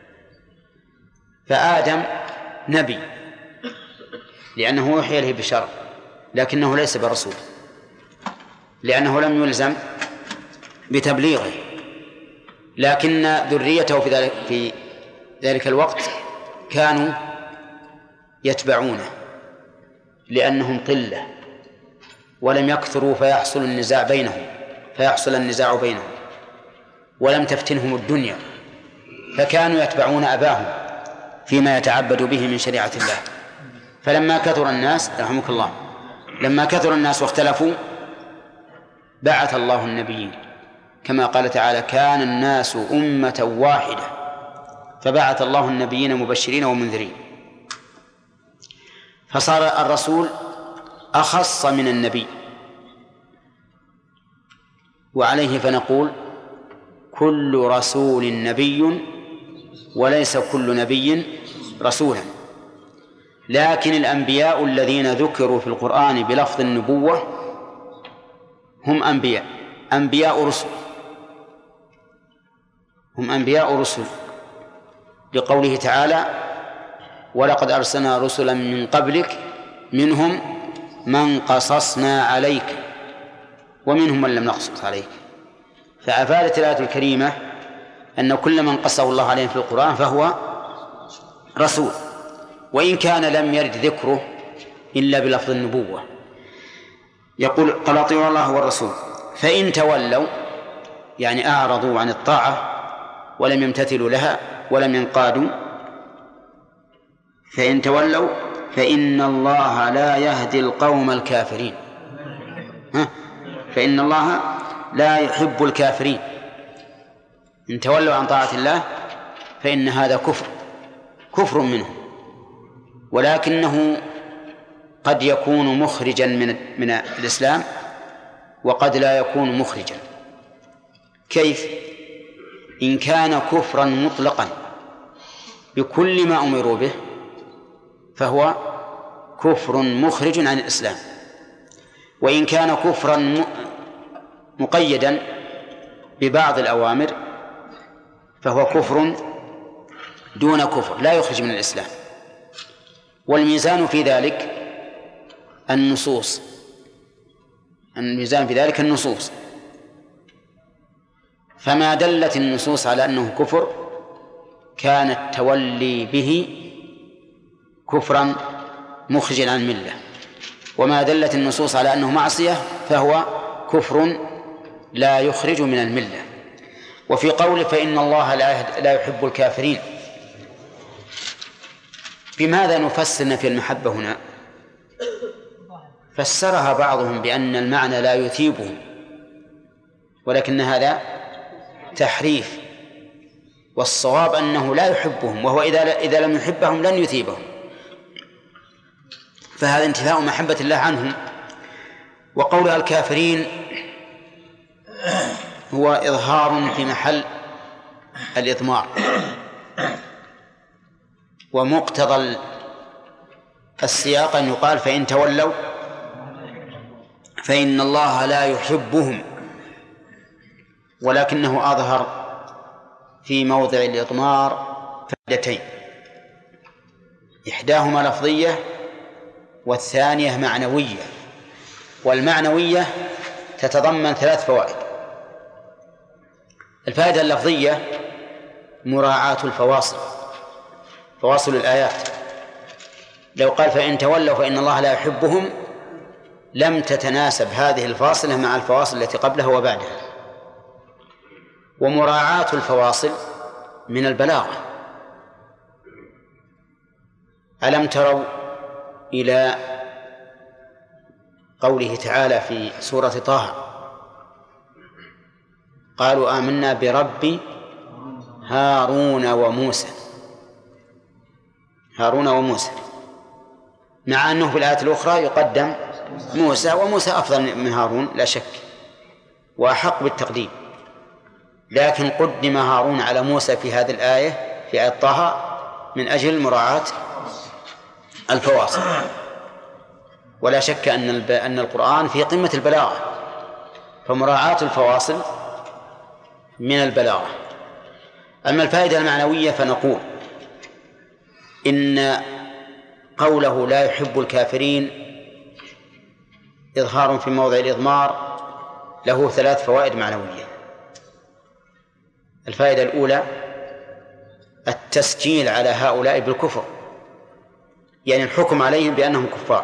فآدم نبي لأنه أوحي إليه بشرع، لكنه ليس برسول لأنه لم يلزم بتبليغه، لكن ذريته في ذلك الوقت كانوا يتبعونه لأنهم قلة ولم يكثروا فيحصل النزاع بينهم ولم تفتنهم الدنيا، فكانوا يتبعون أباهم فيما يتعبد به من شريعة الله. فلما كثر الناس رحمك الله، لما كثر الناس واختلفوا بعث الله النبيين، كما قال تعالى: كان الناس أمة واحدة فبعث الله النبيين مبشرين ومنذرين. فصار الرسول أخص من النبي، وعليه فنقول كل رسول نبي وليس كل نبي رسولا. لكن الأنبياء الذين ذكروا في القرآن بلفظ النبوة هم أنبياء رسل، هم أنبياء رسل، لقوله تعالى: ولقد أرسلنا رسلا من قبلك منهم من قصصنا عليك ومنهم من لم نقصص عليك. فأفادت الآية الكريمة أن كل من قصه الله عليه في القرآن فهو رسول، وإن كان لم يرد ذكره إلا بلفظ النبوة. يقول: قال أطيعوا الله والرسول فإن تولوا، يعني أعرضوا عن الطاعة ولم يمتثلوا لها ولم ينقادوا، فإن تولوا فإن الله لا يهدي القوم الكافرين. فإن الله لا يحب الكافرين. إن تولوا عن طاعة الله فإن هذا كفر منه، ولكنه قد يكون مخرجا من الإسلام وقد لا يكون مخرجا. كيف؟ إن كان كفرا مطلقا بكل ما أمروا به فهو كفر مخرج عن الإسلام، وإن كان كفرا مقيدا ببعض الأوامر فهو كفر دون كفر لا يخرج من الإسلام. والميزان في ذلك النصوص، الميزان في ذلك النصوص، فما دلت النصوص على أنه كفر كان التولي به كفرا مخرجا عن الملة، وما دلت النصوص على أنه معصية فهو كفر لا يخرج من الملة. وفي قوله فإن الله لا يحب الكافرين، بماذا نفسر نفي المحبة هنا؟ فسرها بعضهم بأن المعنى لا يثيبهم، ولكن هذا تحريف، والصواب أنه لا يحبهم، وهو إذا لم يحبهم لن يثيبهم، فهذا انتفاء محبة الله عنهم. وقولها الكافرين هو إظهار في محل الإضمار، ومقتضى السياق أن يقال فإن تولوا فإن الله لا يحبهم، ولكنه أظهر في موضع الإضمار فائدتين، إحداهما لفظية والثانية معنوية، والمعنوية تتضمن 3 فوائد. الفائدة اللفظية مراعاة الفواصل، فواصل الآيات. لو قال فإن تولوا فإن الله لا يحبهم لم تتناسب هذه الفاصلة مع الفواصل التي قبلها وبعدها. ومراعاة الفواصل من البلاغة. ألم تروا إلى قوله تعالى في سورة طه قالوا آمنا برب هارون وموسى، هارون وموسى، مع أنه في الآية الأخرى يقدم موسى، وموسى أفضل من هارون لا شك وأحق بالتقديم، لكن قدم هارون على موسى في هذه الآية في آية طه من أجل مراعاة الفواصل. ولا شك أن القرآن في قمة البلاغة، فمراعاة الفواصل من البلاغة. أما الفائدة المعنوية فنقول إن قوله لا يحب الكافرين إظهار في موضع الإضمار له 3 فوائد معنوية. الفائدة الأولى التسجيل على هؤلاء بالكفر، يعني الحكم عليهم بأنهم كفار.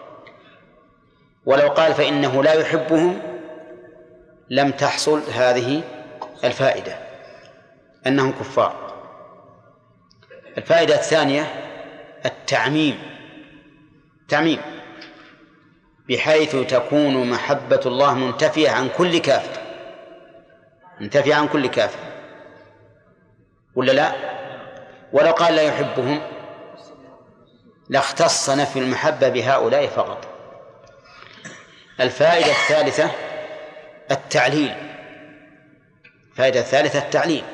ولو قال فإنه لا يحبهم لم تحصل هذه الفائدة أنهم كفار. الفائدة الثانية التعميم، بحيث تكون محبة الله منتفية عن كل كافر، منتفية عن كل كافر، ولا لا؟ ولو قال لا يحبهم لاختص نفي المحبة بهؤلاء فقط. الفائدة الثالثة التعليل، الفائدة الثالثة التعليل،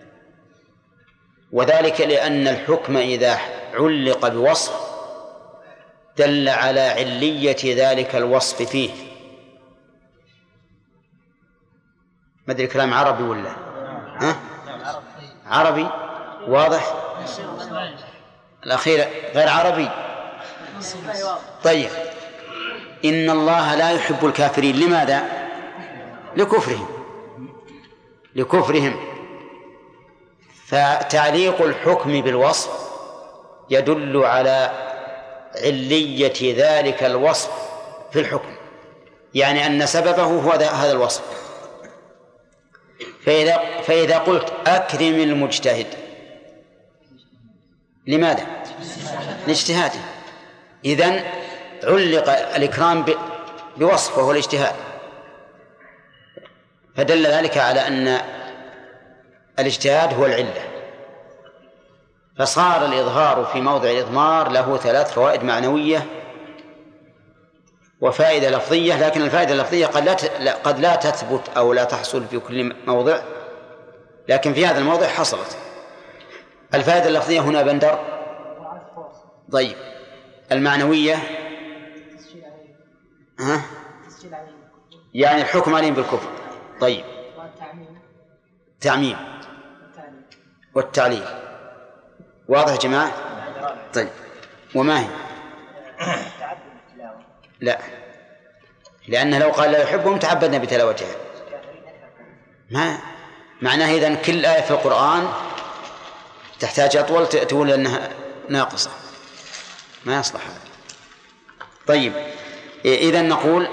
وذلك لأن الحكم إذا علق بوصف دل على علية ذلك الوصف فيه. ما أدري كلام عربي ولا عربي واضح؟ الأخير غير عربي. طيب، إن الله لا يحب الكافرين. لماذا؟ لكفرهم. فتعليق الحكم بالوصف يدل على علية ذلك الوصف في الحكم، يعني أن سببه هو هذا الوصف. فإذا قلت أكرم المجتهد، لماذا؟ لاجتهاده. إذن علق الإكرام بوصف وهو الاجتهاد، فدل ذلك على أن الاجتهاد هو العلة. فصار الإظهار في موضع الإضمار له 3 فوائد معنوية وفائدة لفظية، لكن الفائدة اللفظية قد لا تثبت أو لا تحصل في كل موضع، لكن في هذا الموضع حصلت. الفائدة اللفظية هنا بندر. طيب، المعنوية يعني الحكم عليهم بالكفر. طيب، تعميم والتعليل. واضح يا جماعة؟ طيب، وما هي؟ لا، لأنه لو قال لا يحبهم تعبدنا بتلاوتها. ما معناه إذن كل آية في القرآن تحتاج أطول تقول أنها ناقصة، ما يصلح هذا. طيب، إذن نقول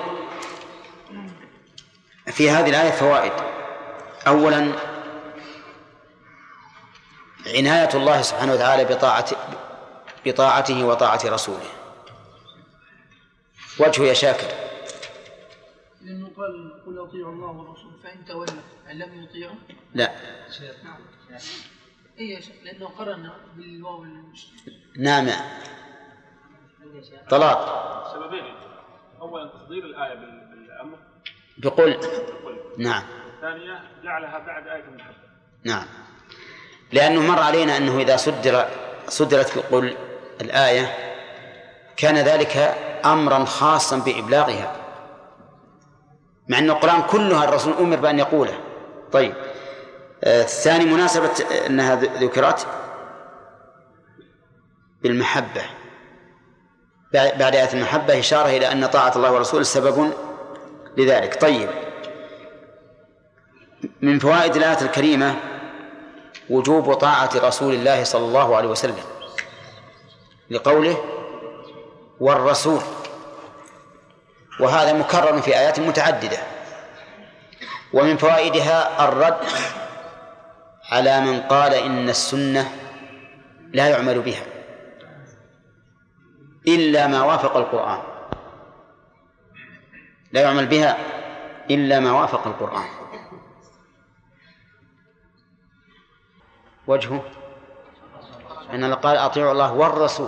في هذه الآية فوائد. أولا عناية الله سبحانه وتعالى بطاعته وطاعة رسوله. وجهه يا شاكر؟ لأنه قال قل أطيعوا الله والرسول فإن تولوا أن لم يطيعوا. لا، اي لانه قرن بالواو نعم. طلاق سببين: اولا تصدير الايه بالامر بقل. نعم. الثانيه جعلها بعد ايه المحبه. نعم، لأنه مر علينا أنه إذا صدرت بقل الآية كان ذلك أمرا خاصا بإبلاغها، مع أن القرآن كلها الرسول أمر بأن يقوله. طيب، الثاني مناسبة أنها ذكرت بالمحبة بعد آية المحبة، إشارة إلى أن طاعة الله ورسوله سبب لذلك. طيب، من فوائد الآية الكريمة وجوب طاعة رسول الله صلى الله عليه وسلم لقوله والرسول، وهذا مكرر في آيات متعددة. ومن فوائدها الرد على من قال إن السنة لا يعمل بها إلا ما وافق القرآن، لا يعمل بها إلا ما وافق القرآن. وجهه أن قال أطيعوا الله والرسول.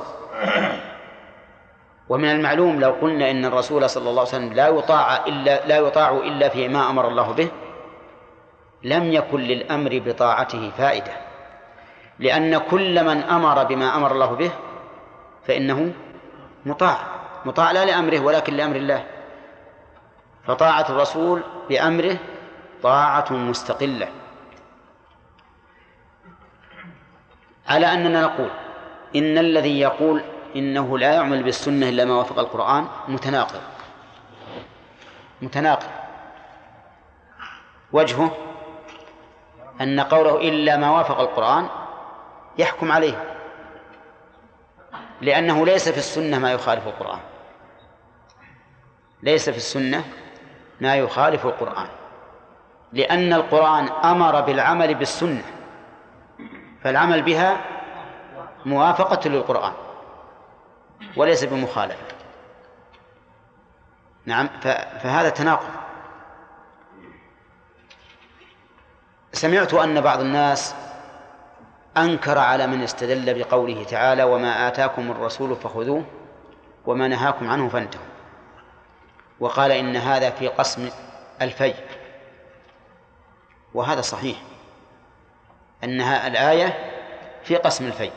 ومن المعلوم لو قلنا إن الرسول صلى الله عليه وسلم لا يطاع إلا فيما أمر الله به لم يكن للأمر بطاعته فائدة، لأن كل من أمر بما أمر الله به فإنه مطاع لا لأمره ولكن لأمر الله. فطاعة الرسول بأمره طاعة مستقلة، على أننا نقول إن الذي يقول إنه لا يعمل بالسنة إلا ما وافق القرآن متناقض. وجهه أن قوله إلا ما وافق القرآن يحكم عليه، لأنه ليس في السنة ما يخالف القرآن، ليس في السنة ما يخالف القرآن، لأن القرآن أمر بالعمل بالسنة، فالعمل بها موافقة للقرآن وليس بمخالفة. نعم، فهذا تناقض. سمعت أن بعض الناس أنكر على من استدل بقوله تعالى وما آتاكم الرسول فخذوه وما نهاكم عنه فانتهوا، وقال إن هذا في قسم الفيء، وهذا صحيح أنها الآية في قسم الفيء،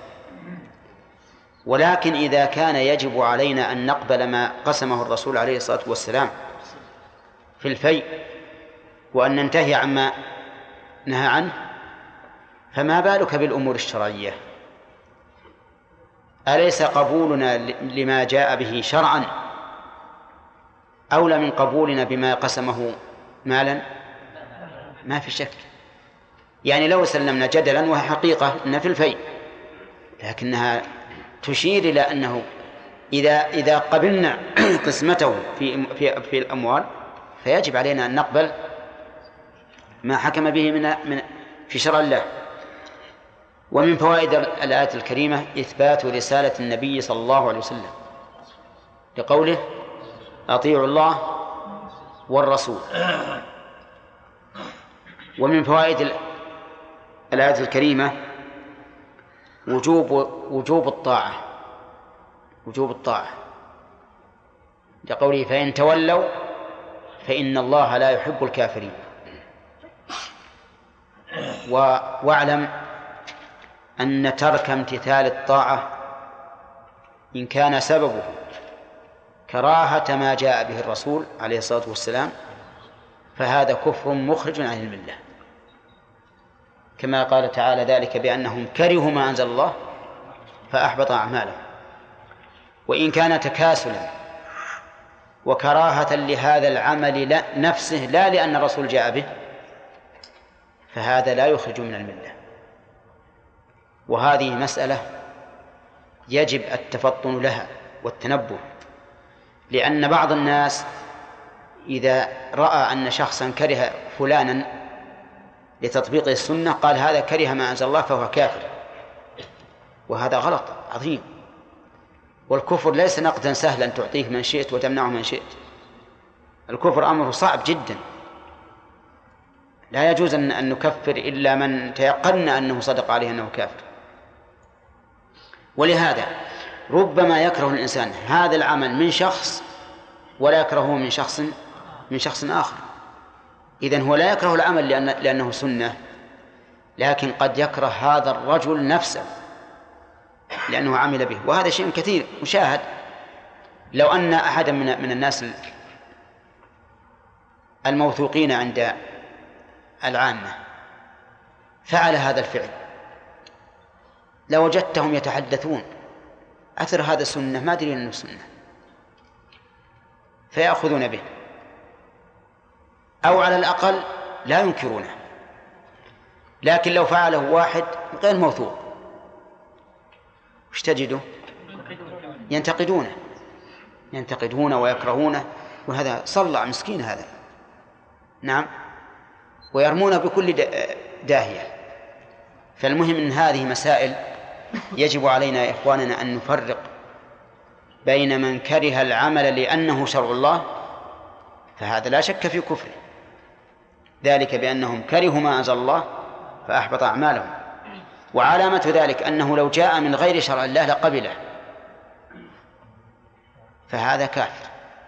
ولكن إذا كان يجب علينا أن نقبل ما قسمه الرسول عليه الصلاة والسلام في الفيء وأن ننتهي عما نهى عنه، فما بالك بالأمور الشرعية؟ أليس قبولنا لما جاء به شرعا أولى من قبولنا بما قسمه مالا؟ ما في شك. يعني لو سلمنا جدلا وهي حقيقة أن في الفيء، لكنها تشير إلى أنه إذا قبلنا قسمته في الأموال فيجب علينا أن نقبل ما حكم به من في شرع الله. ومن فوائد الآية الكريمة إثبات رسالة النبي صلى الله عليه وسلم لقوله أطيعوا الله والرسول. ومن فوائد الآية الكريمة وجوب الطاعة لقوله فإن تولوا فإن الله لا يحب الكافرين. واعلم أن ترك امتثال الطاعة إن كان سببه كراهة ما جاء به الرسول عليه الصلاة والسلام فهذا كفر مخرج عن الملة، كما قال تعالى ذلك بأنهم كرهوا ما أنزل الله فأحبط أعمالهم. وإن كان تكاسلا وكراهة لهذا العمل نفسه لا لأن الرسول جاء به فهذا لا يخرج من الملة. وهذه مسألة يجب التفطن لها والتنبه، لأن بعض الناس إذا رأى أن شخصا كره فلانا لتطبيق السنة قال هذا كره ما أنزل الله فهو كافر، وهذا غلط عظيم. والكفر ليس نقدا سهلا تعطيه من شئت وتمنعه من شئت، الكفر أمره صعب جدا، لا يجوز أن نكفر إلا من تيقنا أنه صدق عليه أنه كافر. ولهذا ربما يكره الإنسان هذا العمل من شخص ولا يكرهه من شخص آخر. إذن هو لا يكره العمل لأنه سنة، لكن قد يكره هذا الرجل نفسه لأنه عمل به، وهذا شيء كثير مشاهد. لو أن أحدا من الناس الموثوقين عند العامة فعل هذا الفعل لوجدتهم يتحدثون أثر هذا السنة، ما أدري أنه سنة، فيأخذون به، أو على الأقل لا ينكرونه. لكن لو فعله واحد غير موثوق وش تجده؟ ينتقدونه ويكرهونه، وهذا صلع مسكين هذا. نعم، ويرمونه بكل داهية. فالمهم أن هذه مسائل يجب علينا يا إخواننا أن نفرق بين من كره العمل لأنه شرع الله، فهذا لا شك في كفره، ذلك بأنهم كرهوا ما أنزل الله فأحبط أعمالهم، وعلامة ذلك أنه لو جاء من غير شرع الله لقبله، فهذا كافر.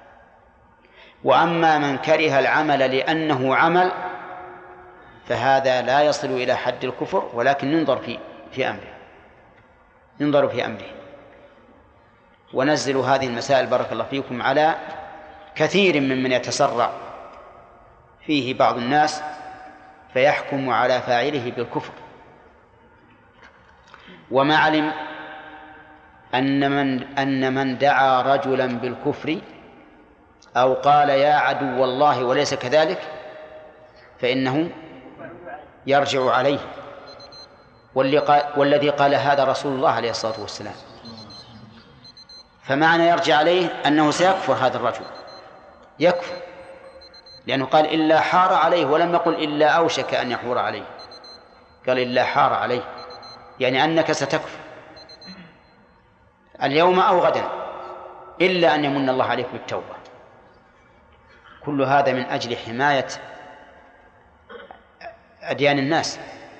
وأما من كره العمل لأنه عمل فهذا لا يصل إلى حد الكفر، ولكن ينظر في أمره. ونزلوا هذه المسائل بارك الله فيكم على كثير ممن يتسرع فيه بعض الناس فيحكم على فاعله بالكفر، وما علم أن من دعا رجلا بالكفر أو قال يا عدو الله وليس كذلك فإنه يرجع عليه. والذي قال هذا رسول الله عليه الصلاة والسلام، فمعنى يرجع عليه أنه سيكفر هذا الرجل، يكفر، لأنه قال إلا حار عليه، ولم يقل إلا أوشك أن يحور عليه، قال إلا حار عليه، يعني أنك ستكفر اليوم أو غدا إلا أن يمن الله عليك بالتوبة. كل هذا من أجل حماية أديان الناس.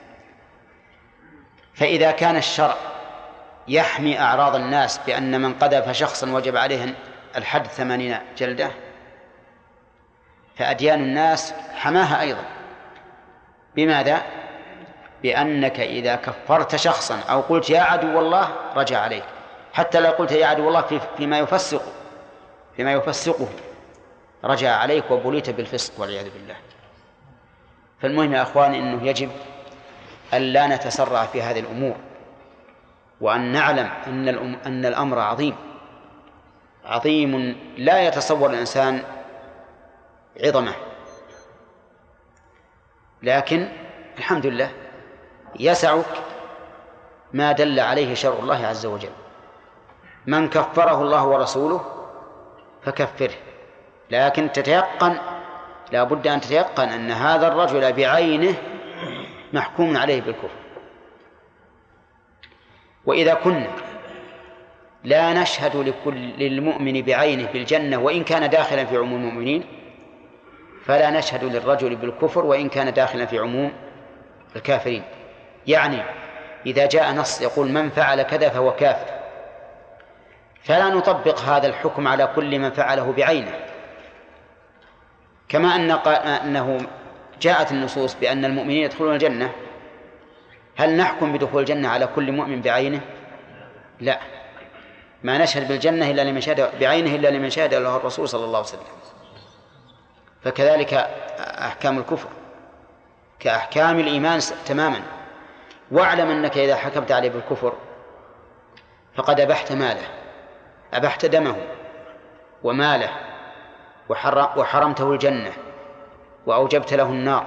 فإذا كان الشرع يحمي أعراض الناس بأن من قذف شخصا وجب عليه الحد 80 جلدة، فأديان الناس حماها أيضا. بماذا؟ بأنك إذا كفرت شخصا أو قلت يا عدو الله رجع عليك، حتى لو قلت يا عدو الله فيما يفسقه رجع عليك وبليت بالفسق والعياذ بالله. فالمهم يا أخوان إنه يجب أن لا نتسرع في هذه الأمور، وأن نعلم أن الأمر عظيم لا يتصور الإنسان عظمه، لكن الحمد لله يسعك ما دل عليه شرع الله عز وجل. من كفره الله ورسوله فكفره، لكن تتيقن، لا بد أن تتيقن أن هذا الرجل بعينه محكوم عليه بالكفر. وإذا كنا لا نشهد للمؤمن بعينه بالجنة وإن كان داخلا في عموم المؤمنين، فلا نشهد للرجل بالكفر وإن كان داخلا في عموم الكافرين. يعني إذا جاء نص يقول من فعل كذا فهو كافر، فلا نطبق هذا الحكم على كل من فعله بعينه، كما أنه جاءت النصوص بأن المؤمنين يدخلون الجنة، هل نحكم بدخول الجنة على كل مؤمن بعينه؟ لا، ما نشهد بالجنة إلا لمن شهد بعينه إلا لمن شهد له الرسول صلى الله عليه وسلم. فكذلك أحكام الكفر كأحكام الإيمان تماما. واعلم أنك إذا حكمت عليه بالكفر فقد أبحت ماله، أبحت دمه وماله، وحرمته الجنة، وأوجبت له النار،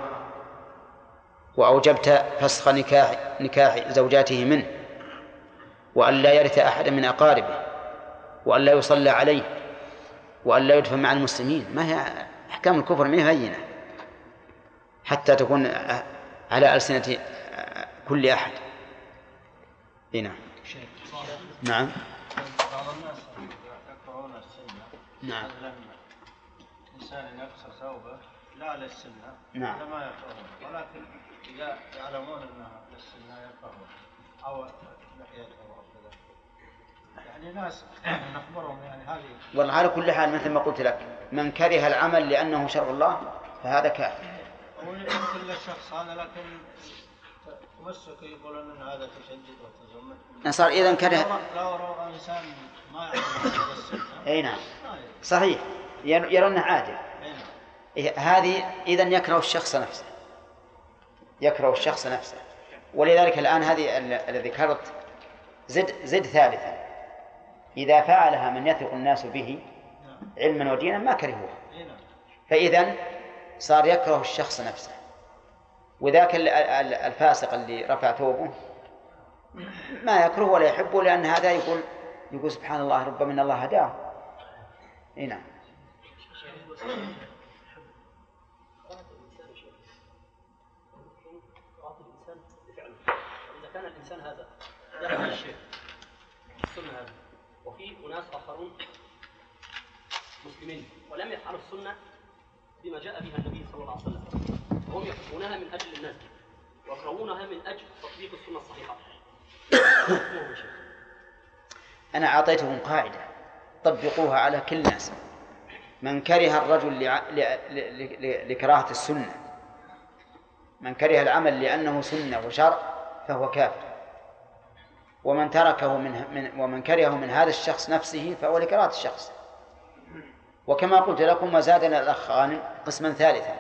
وأوجبت فسخ نكاح زوجاته منه، وأن لا يرث أحد من أقاربه، وأن لا يصلى عليه، وأن لا يدفن مع المسلمين. ما هي أحكام الكفر ما هي هينة حتى تكون على ألسنة كل أحد. هنا نعم. بعض الناس يكرهون السنة. نعم. مثلا إنسان يكسر ثوبه لا للسنة نعم. لما يكرهون، ولكن إذا يعلمون أنها للسنة يكرهون أو لحيته وكذا، يعني ناس نخبرهم يعني هذه. والله على كل حال مثل ما قلت لك، من كره العمل لأنه شرع الله فهذا كافر. ويمكن للشخص هذا، لكن تمسك يقولون أن هذا تشدد وتزمت. صار إذا كره. لو رأى إنسان ما يعلم هذا السنة. أي نعم صحيح، يرونه عادل. هذه إذن يكره الشخص نفسه، يكره الشخص نفسه. ولذلك الآن هذه الذي ذكرت زد ثالثا، إذا فعلها من يثق الناس به علما ودينا ما كرهوها، فإذن صار يكره الشخص نفسه. وذاك الفاسق اللي رفع ثوبه ما يكره ولا يحبه، لأن هذا يقول سبحان الله ربما إن الله هداه. نعم. إذا كان الإنسان هذا يفعل الشيء السنة هذا، وفي أناس آخرون مسلمين ولم يفعلوا السنة بما جاء بها النبي صلى الله عليه وسلم، وهم يحبونها من أجل الناس ويكرهونها من أجل تطبيق السنة الصحيحة. أنا أعطيتهم قاعدة طبقوها على كل الناس: من كره الرجل لكراهة السنة، من كره العمل لأنه سنة وشرع فهو كافر، ومن تركه ومن كرهه من هذا الشخص نفسه فهو لكراهة الشخص. وكما قلت لكم وزادنا الأخ غانم قسما ثالثا.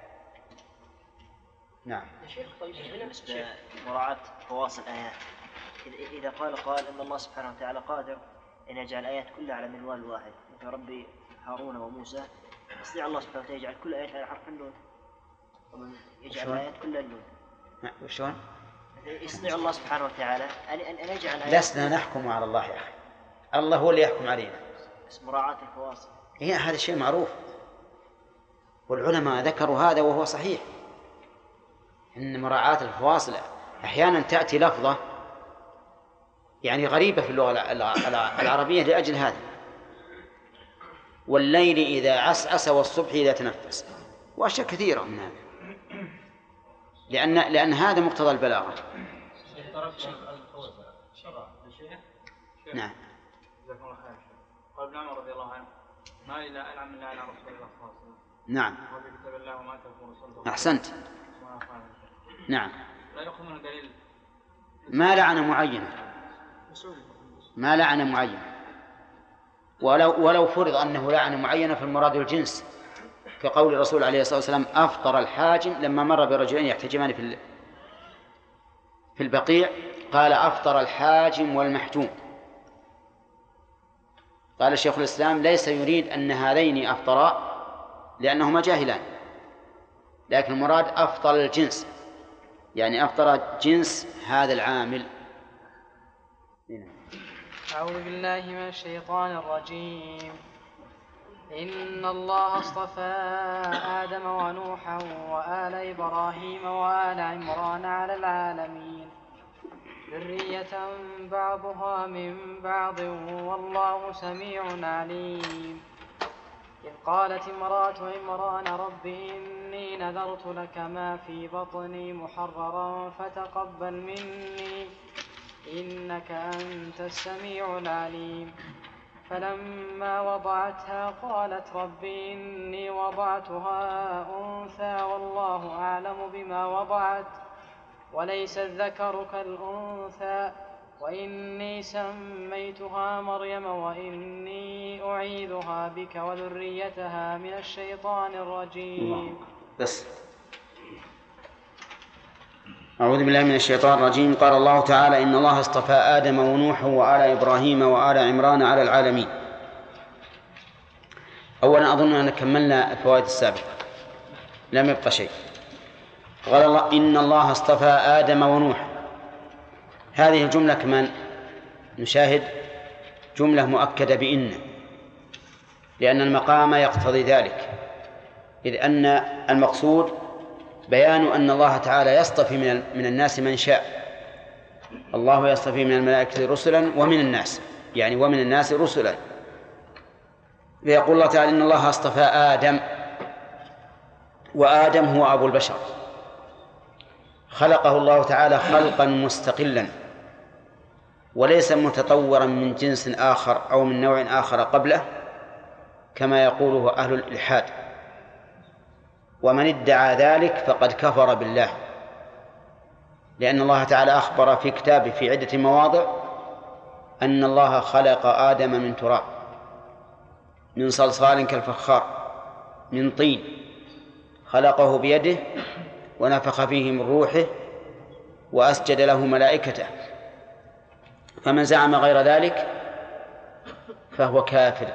نعم. بالنسبة لمراعاة فواصل الآيات، إذا قال إن الله سبحانه وتعالى قادر أن يجعل الآيات كلها على منوال واحد مثل ربي هارون وموسى، يستطيع الله سبحانه وتعالى يجعل كل آيات على حرف النون، يجعل الآيات كلها النون. وشون؟ يستطيع الله سبحانه وتعالى أن يجعل آيات. لسنا نحكم على الله يا أخي، الله هو اللي يحكم علينا. بس مراعاة الفواصل هذا الشيء معروف، والعلماء ذكروا هذا وهو صحيح، إن مراعاة الفواصل أحيانا تأتي لفظة يعني غريبة في اللغة العربية لأجل هذا: والليل إذا عسعس والصبح إذا تنفس، وأشياء كثيرة من هذا، لأن هذا مقتضى البلاغة. نعم. قال ابن عمر رضي الله عنه: ما إلى أنعم من لعن رسول الله صلى الله عليه وسلم. نعم. وبكتاب الله وما أتاكم رسوله. أحسنت. نعم. لا يأخذ منه دليل. ما لعن معينة، ما لعن معينة، ولو فرض أنه لعن معينة فالمراد الجنس، كقول الرسول عليه الصلاة والسلام: أفطر الحاجم لما مر برجلين يحتجمان في البقيع، قال: أفطر الحاجم والمحجوم. قال شيخ الإسلام: ليس يريد أن هذين أفطرا لأنهما جاهلان، لكن المراد أفطر الجنس، يعني أفطر جنس هذا العامل. أعوذ بالله من الشيطان الرجيم. إن الله اصطفى آدم ونوحا وآل إبراهيم وآل عمران على العالمين، ذرية بعضها من بعض والله سميع عليم. إذ قالت امرأة عمران: رب إني نذرت لك ما في بطني محررا فتقبل مني إنك أنت السميع العليم. فلما وضعتها قالت: رب إني وضعتها أنثى والله أعلم بما وضعت وليس الذكر كالأنثى وإني سميتها مريم وإني أعيذها بك وذريتها من الشيطان الرجيم. بس أعوذ بالله من الشيطان الرجيم. قال الله تعالى: إن الله اصطفى آدم ونوحا وآل إبراهيم وآل عمران على العالمين. أولا أظن أن كملنا الفوائد السابقة، لم يبقى شيء. قال الله: إن الله اصطفى آدم ونوحا. هذه الجملة كمان نشاهد جملة مؤكدة بإن، لأن المقام يقتضي ذلك، إذ أن المقصود بيان أن الله تعالى يصطفي من الناس من شاء. الله يصطفي من الملائكة رسلا ومن الناس، يعني ومن الناس رسلا. فيقول الله تعالى: إن الله اصطفى آدم، وآدم هو أبو البشر، خلقه الله تعالى خلقا مستقلا وليس متطورا من جنس آخر أو من نوع آخر قبله كما يقوله أهل الإلحاد، ومن ادعى ذلك فقد كفر بالله، لأن الله تعالى أخبر في كتابه في عدة مواضع أن الله خلق آدم من تراب، من صلصال كالفخار، من طين، خلقه بيده ونفخ فيه من روحه وأسجد له ملائكته، فمن زعم غير ذلك فهو كافر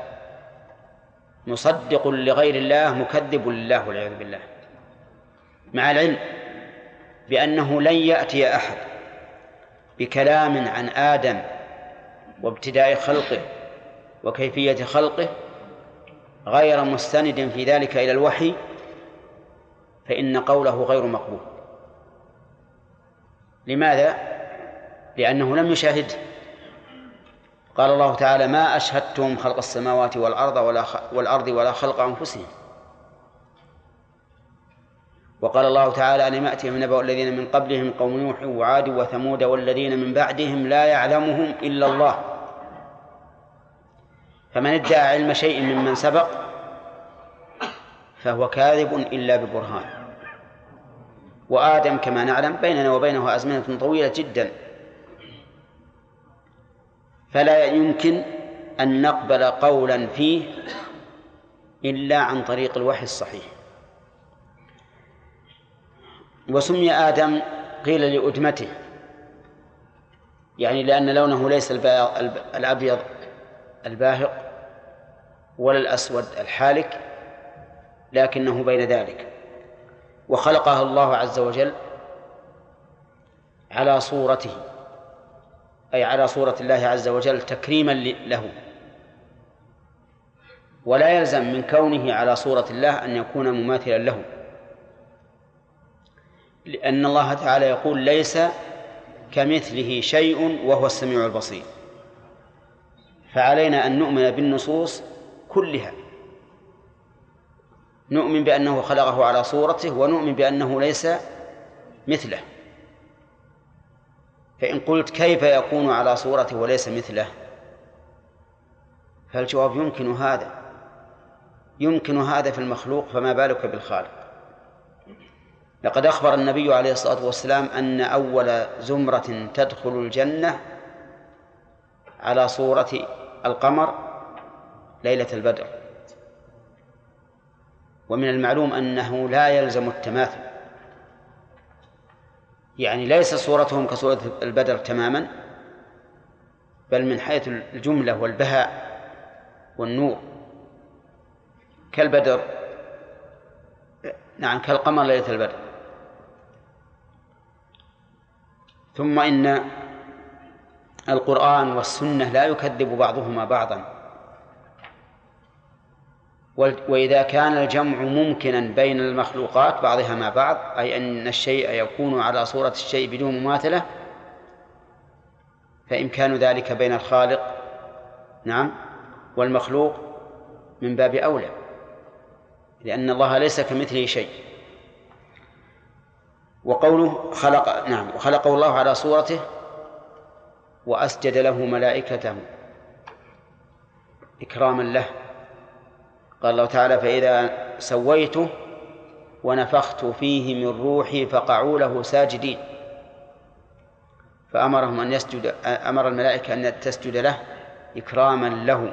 مصدق لغير الله مكذب لله والعياذ بالله، مع العلم بأنه لن يأتي أحد بكلام عن آدم وابتداء خلقه وكيفية خلقه غير مستند في ذلك إلى الوحي، فإن قوله غير مقبول. لماذا؟ لأنه لم يشاهده. قال الله تعالى: ما أشهدتم خلق السماوات والأرض ولا خلق أنفسهم. وقال الله تعالى: ألم يأتهم نبأ الذين من قبلهم قوم نوح وعاد وثمود والذين من بعدهم لا يعلمهم إلا الله. فمن ادعى علم شيء ممن سبق فهو كاذب إلا ببرهان. وآدم كما نعلم بيننا وبينه أزمنة طويلة جدا، فلا يمكن أن نقبل قولا فيه إلا عن طريق الوحي الصحيح. وسمي آدم قيل لأدمته، يعني لأن لونه ليس الأبيض الباهق ولا الأسود الحالك، لكنه بين ذلك. وخلقه الله عز وجل على صورته، أي على صورة الله عز وجل تكريما له، ولا يلزم من كونه على صورة الله أن يكون مماثلا له، لأن الله تعالى يقول: ليس كمثله شيء وهو السميع البصير. فعلينا أن نؤمن بالنصوص كلها، نؤمن بأنه خلقه على صورته، ونؤمن بأنه ليس مثله. فإن قلت كيف يكون على صورته وليس مثله، فالجواب يمكن هذا في المخلوق، فما بالك بالخالق. لقد أخبر النبي عليه الصلاة والسلام أن أول زمرة تدخل الجنة على صورة القمر ليلة البدر. ومن المعلوم أنه لا يلزم التماثل، يعني ليس صورتهم كصورة البدر تماما، بل من حيث الجملة والبهاء والنور كالبدر، نعم كالقمر ليلة البدر. ثم إن القرآن والسنة لا يكذب بعضهما بعضا، وإذا كان الجمع ممكنا بين المخلوقات بعضها مع بعض، أي أن الشيء يكون على صورة الشيء بدون مماثلة، فإمكان ذلك بين الخالق نعم والمخلوق من باب أولى، لأن الله ليس كمثله شيء. وقوله خلقه الله على صورته وأسجد له ملائكته إكراما له. قال الله تعالى: فإذا سويته ونفخت فيه من روحي فقعوا له ساجدين. فأمرهم أن يسجد، أمر الملائكة أن تسجد له إكراما له.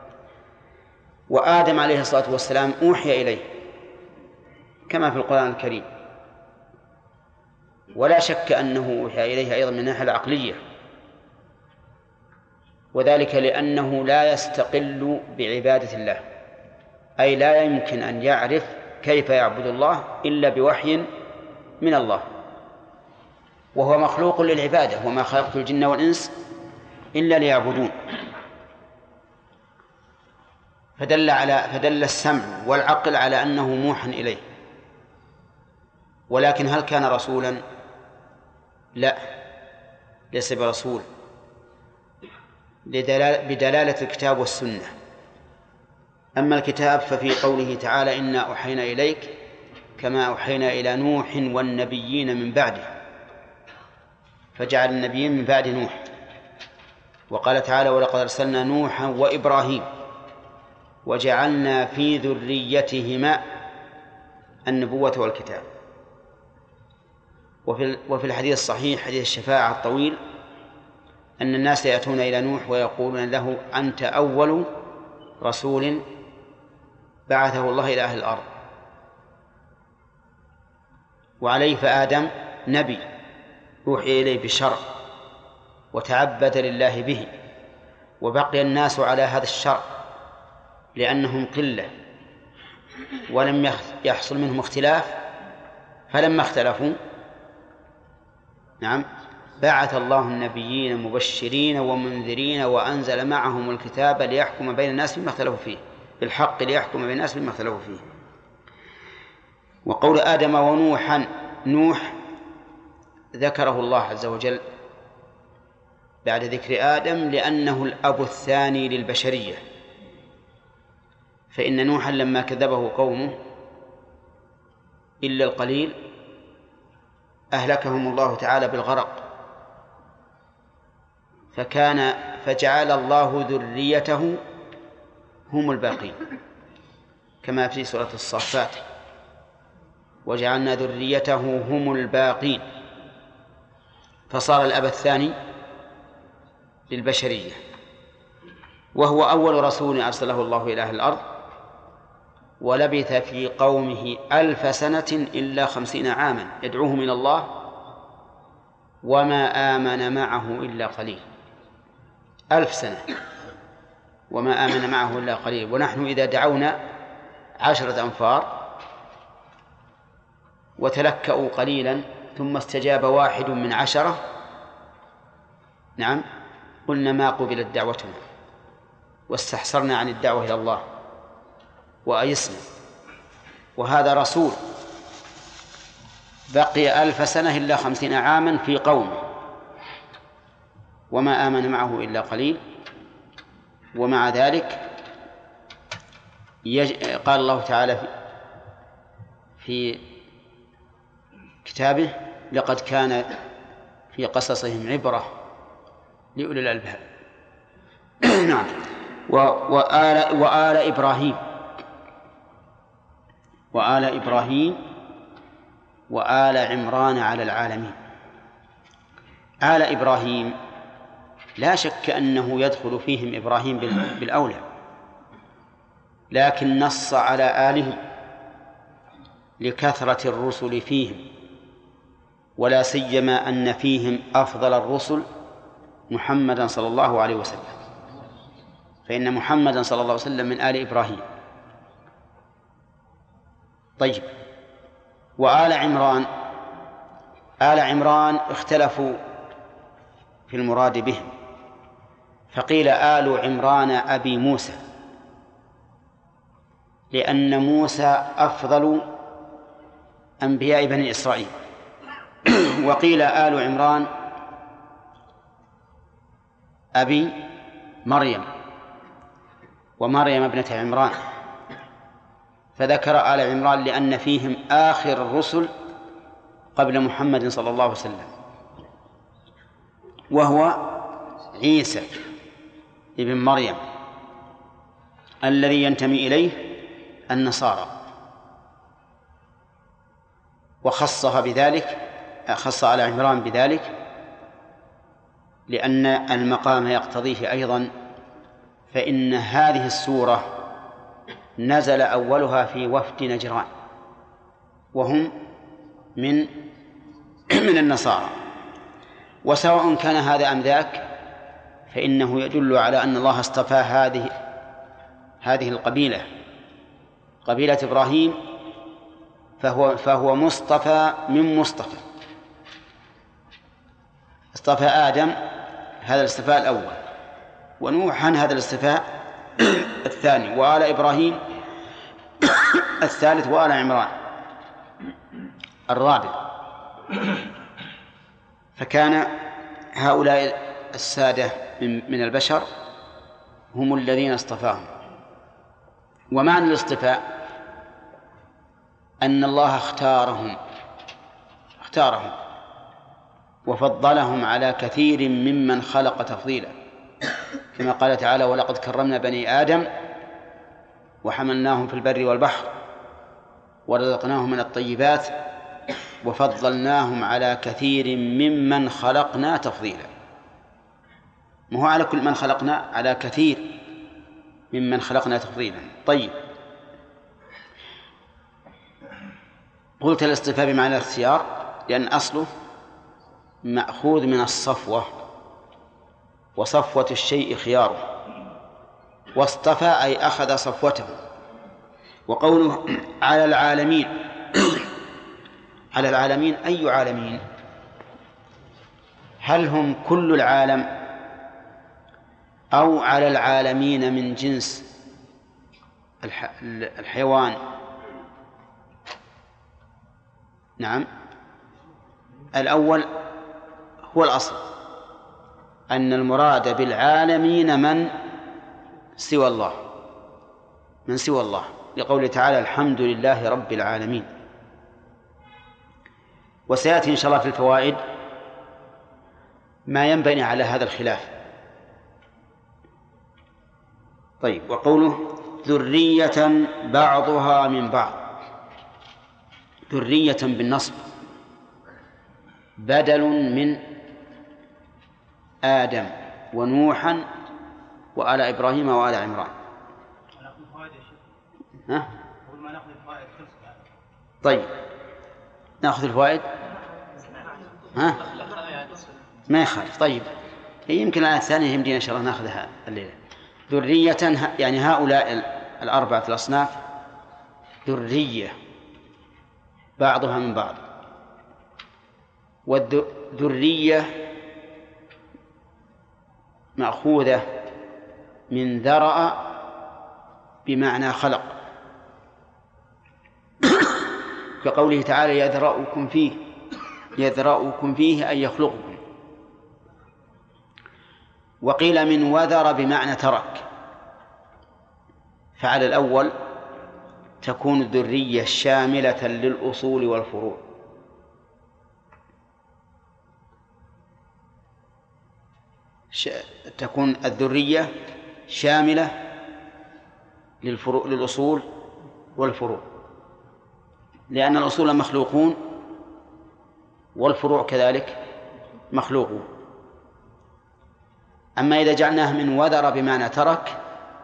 وآدم عليه الصلاة والسلام أوحي إليه كما في القرآن الكريم، ولا شك أنه أوحي إليه أيضا من الناحية العقلية، وذلك لأنه لا يستقل بعبادة الله، أي لا يمكن أن يعرف كيف يعبد الله إلا بوحي من الله، وهو مخلوق للعبادة: وما خلقت الجن والإنس إلا ليعبدون. فدل السمع والعقل على أنه موحى إليه. ولكن هل كان رسولا؟ لا، ليس برسول، بدلالة الكتاب والسنة. أما الكتاب ففي قوله تعالى: إنا أوحينا إليك كما أوحينا إلى نوح والنبيين من بعده، فجعل النبيين من بعد نوح. وقال تعالى: ولقد أرسلنا نوحا وإبراهيم وجعلنا في ذريتهما النبوة والكتاب. وفي الحديث الصحيح حديث الشفاعة الطويل أن الناس يأتون إلى نوح ويقولون له: أنت أول رسول بعثه الله إلى أهل الأرض، وعليه فآدم نبي يوحي إليه بالشرع وتعبد لله به، وبقي الناس على هذا الشرع لأنهم قلة ولم يحصل منهم اختلاف، فلما اختلفوا بعث الله النبيين مبشرين ومنذرين وأنزل معهم الكتاب ليحكم بين الناس فيما اختلفوا فيه، بالحق ليحكم بين الناس فيما اختلفوا فيه. وقول آدم ونوحا، نوح ذكره الله عز وجل بعد ذكر آدم لأنه الأب الثاني للبشرية، فإن نوحا لما كذبه قومه إلا القليل أهلكهم الله تعالى بالغرق، فجعل الله ذريته هم الباقين كما في سورة الصافات: وجعلنا ذريته هم الباقين، فصار الأب الثاني للبشرية، وهو أول رسول أرسله الله إلى أهل الأرض، ولبث في قومه 1000 سنة إلا 50 عاما يدعوهم إلى الله وما آمن معه إلا قليل. 1000 سنة وما آمن معه إلا قليل. ونحن إذا دعونا 10 أنفار وتلكأوا قليلا ثم استجاب 1 من 10، قلنا ما قبلت دعوتنا واستحسرنا عن الدعوة إلى الله وأيسنا. وهذا رسول بقي 1000 سنة إلا 50 عاما في قومه وما آمن معه إلا قليل، ومع ذلك قال الله تعالى في كتابه: لقد كان في قصصهم عبرة لأولي الألباب. نعم. وآل إبراهيم وآل عمران على العالمين. آل إبراهيم لا شك أنه يدخل فيهم إبراهيم بالأولى، لكن نص على آله لكثرة الرسل فيهم، ولا سيما أن فيهم أفضل الرسل محمدا صلى الله عليه وسلم، فإن محمدا صلى الله عليه وسلم من آل إبراهيم. طيب، وآل عمران، آل عمران اختلفوا في المراد بهم، فقيل آل عمران أبي موسى لأن موسى أفضل أنبياء بني إسرائيل، وقيل آل عمران أبي مريم ومريم ابنة عمران، فذكر آل عمران لأن فيهم آخر الرسل قبل محمد صلى الله عليه وسلم، وهو عيسى ابن مريم الذي ينتمي إليه النصارى، وخصها بذلك، خص آل عمران بذلك لأن المقام يقتضيه أيضا، فإن هذه السورة نزل أولها في وفد نجران وهم من النصارى، وسواء كان هذا أم ذاك فإنه يدل على أن الله اصطفى هذه القبيلة، قبيلة إبراهيم، فهو مصطفى من مصطفى. اصطفى آدم، هذا الاصطفاء الأول، ونوحا هذا الاصطفاء الثاني، وآل إبراهيم الثالث، وآل عمران الرابع. فكان هؤلاء السادة من البشر هم الذين اصطفاهم. ومعنى الاصطفاء أن الله اختارهم وفضلهم على كثير ممن خلق تفضيلا، كما قال تعالى: ولقد كرمنا بني آدم وحملناهم في البر والبحر ورزقناهم من الطيبات وفضلناهم على كثير ممن خلقنا تفضيلا. ما هو على كل من خلقنا، على كثير ممن خلقنا تفضيلا. طيب، قلت الاصطفاء بمعنى الاختيار لأن أصله مأخوذ من الصفوة، وصفوة الشيء خياره، واصطفى أي أخذ صفوته. وقوله على العالمين على العالمين أي عالمين؟ هل هم كل العالم أو على العالمين من جنس الحيوان؟ نعم، الأول هو الأصل، أن المراد بالعالمين من سوى الله، لقوله تعالى: الحمد لله رب العالمين. وسيأتي إن شاء الله في الفوائد ما ينبني على هذا الخلاف. طيب، وقوله ذرية بعضها من بعض، ذرية بالنصب بدل من آدم ونوحا وآل إبراهيم وآل عمران. ها؟ طيب، نأخذ الفوائد. ها؟ ما يخالف. طيب، يمكن الآية الثانية يمدينا إن شاء الله نأخذها الليلة. ذرية يعني هؤلاء الأربعة الأصناف ذرية بعضها من بعض. والذرية مأخوذة من ذرأ بمعنى خلق، كقوله تعالى: يذرأكم فيه أي يخلقكم. وقيل من وذر بمعنى ترك، فعلى الأول تكون الذرية شاملة للأصول والفروع، تكون الذرية شاملة للأصول والفروع، لأن الأصول مخلوقون والفروع كذلك مخلوقون. أما إذا جعلناها من وذر بمعنى ترك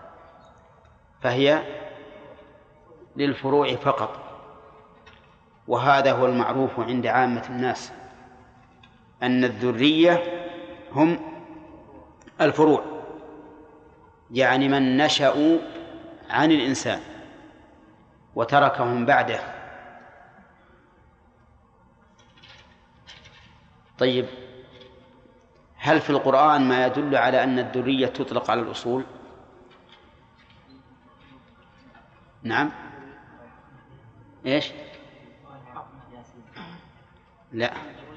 فهي للفروع فقط، وهذا هو المعروف عند عامة الناس، أن الذرية هم الفروع، يعني من نشأوا عن الإنسان وتركهم بعده. طيب، هل في القرآن ما يدل على أن الذرية تطلق على الأصول؟ نعم. إيش؟ لا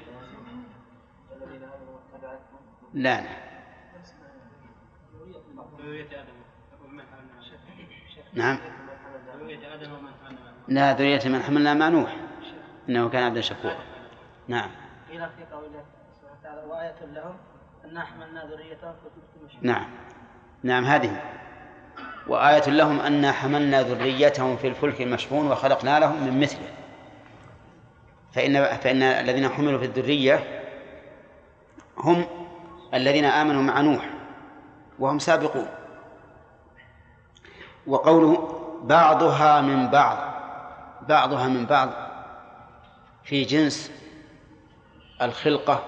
لا نعم، لا، ذرية من حملنا مع نوح إنه كان عبدا شكورا. نعم. قيل في قول الله سبحانه وتعالى: وآية لهم أنا حملنا ذريتهم في الفلك المشحون. نعم نعم، هذه وآية لهم أنا حملنا ذريتهم في الفلك المشحون وخلقنا لهم من مثله. فإن الذين حملوا في الذرية هم الذين آمنوا مع نوح وهم سابقون. وقوله بعضها من بعض، بعضها من بعض في جنس الخلقة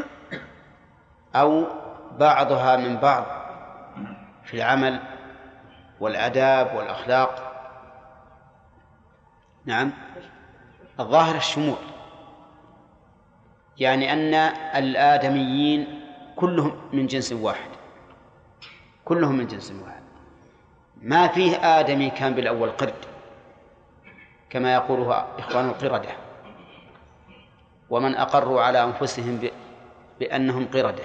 أو بعضها من بعض في العمل والآداب والأخلاق. نعم، الظاهر الشمول، يعني أن الآدميين كلهم من جنس واحد، كلهم من جنس واحد، ما فيه آدمي كان بالأول قرد كما يقوله إخوان القردة، ومن أقروا على أنفسهم بأنهم قردة.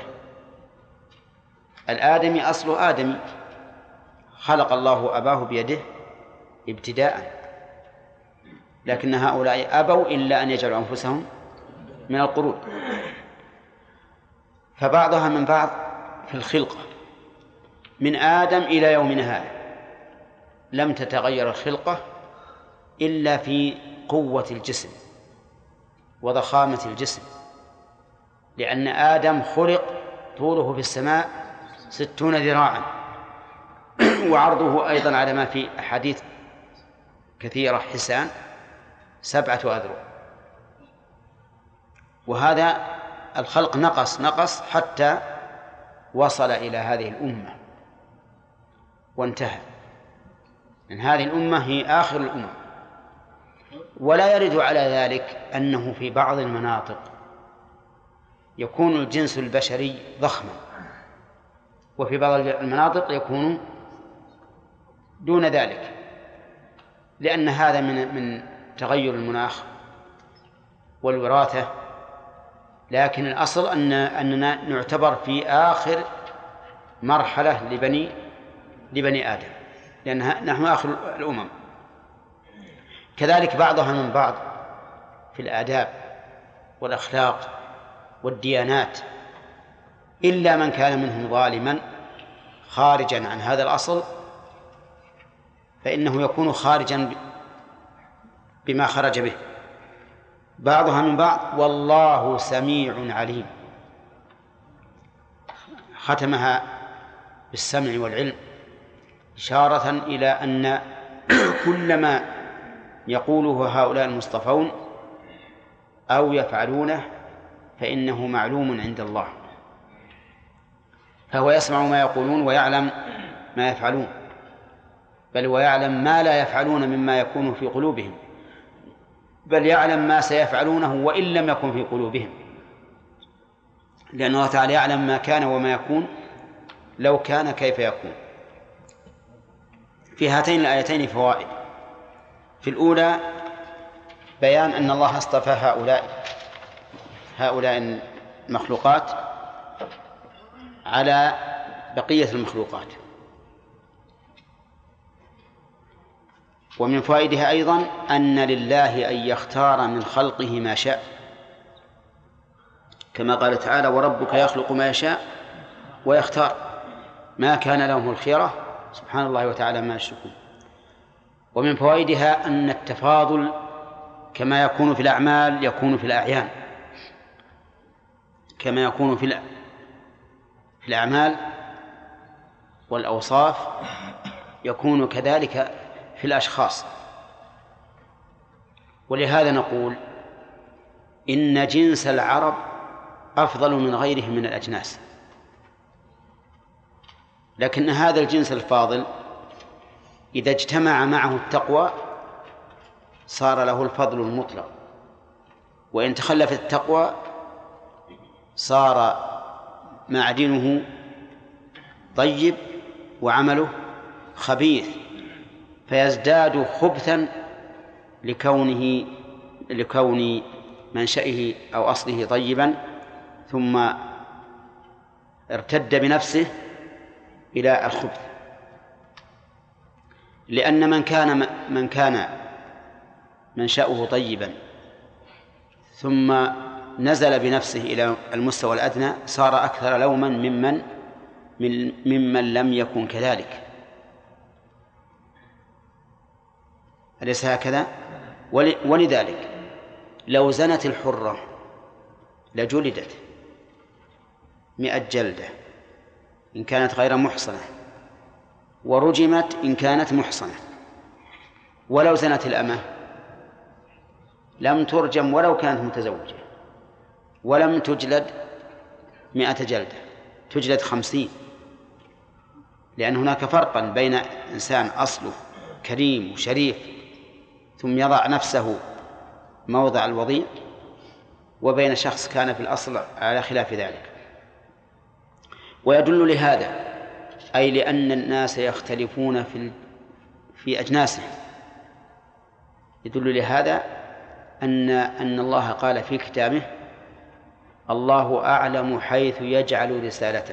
الآدمي أصله آدمي، خلق الله أباه بيده ابتداء، لكن هؤلاء أبوا إلا أن يجعلوا أنفسهم من القرود. فبعضها من بعض في الخلقة، من آدم إلى يومنا هذا لم تتغير الخلقة إلا في قوة الجسم وضخامة الجسم، لأن آدم خلق طوله في السماء 60 ذراعا وعرضه أيضا على ما في أحاديث كثيرة حسان 7 أذرع. وهذا الخلق نقص حتى وصل إلى هذه الأمة وانتهى. من هذه الأمة هي آخر الأمم. ولا يرد على ذلك أنه في بعض المناطق يكون الجنس البشري ضخما، وفي بعض المناطق يكون دون ذلك، لأن هذا من تغير المناخ والوراثة. لكن الأصل أننا نعتبر في آخر مرحلة لبني آدم، لأن نحن آخر الأمم. كذلك بعضها من بعض في الآداب والأخلاق والديانات، إلا من كان منهم ظالما خارجا عن هذا الأصل فإنه يكون خارجا بما خرج به. بعضها من بعض والله سميع عليم، ختمها بالسمع والعلم إشارة إلى أن كل ما يقوله هؤلاء المصطفون أو يفعلونه فإنه معلوم عند الله، فهو يسمع ما يقولون ويعلم ما يفعلون، بل ويعلم ما لا يفعلون مما يكون في قلوبهم، بل يعلم ما سيفعلونه وإن لم يكن في قلوبهم، لأن الله تعالى يعلم ما كان وما يكون لو كان كيف يكون. في هاتين الآيتين فوائد. في الأولى بيان أن الله اصطفى هؤلاء المخلوقات على بقية المخلوقات. ومن فوائدها أيضا أن لله أن يختار من خلقه ما شاء، كما قال تعالى وربك يخلق ما يشاء ويختار، ما كان لهم الخيرة سبحان الله وتعالى ما يشركون. ومن فوائدها أن التفاضل كما يكون في الأعمال يكون في الأعيان، كما يكون في الأعمال والأوصاف يكون كذلك في الأشخاص. ولهذا نقول إن جنس العرب أفضل من غيرهم من الأجناس، لكن هذا الجنس الفاضل إذا اجتمع معه التقوى صار له الفضل المطلق، وإن تخلفت التقوى صار معدنه طيب وعمله خبيث، فيزداد خبثا لكون منشأه أو أصله طيبا، ثم ارتد بنفسه إلى الخبث. لأن من كان منشأه طيبا ثم نزل بنفسه إلى المستوى الأدنى صار أكثر لوما ممن لم يكن كذلك. أليس هكذا؟ ولذلك لو زنت الحرة لجلدت 100 جلدة إن كانت غير محصنة، ورجمت إن كانت محصنة. ولو زنت الأمة لم ترجم ولو كانت متزوجة، ولم تجلد 100 جلدة، تجلد 50، لأن هناك فرقا بين إنسان أصله كريم وشريف ثم يضع نفسه موضع الوضيع، وبين شخص كان في الأصل على خلاف ذلك. ويدل لهذا أي لأن الناس يختلفون في أجناسهم، يدل لهذا أن الله قال في كتابه الله أعلم حيث يجعل رسالته،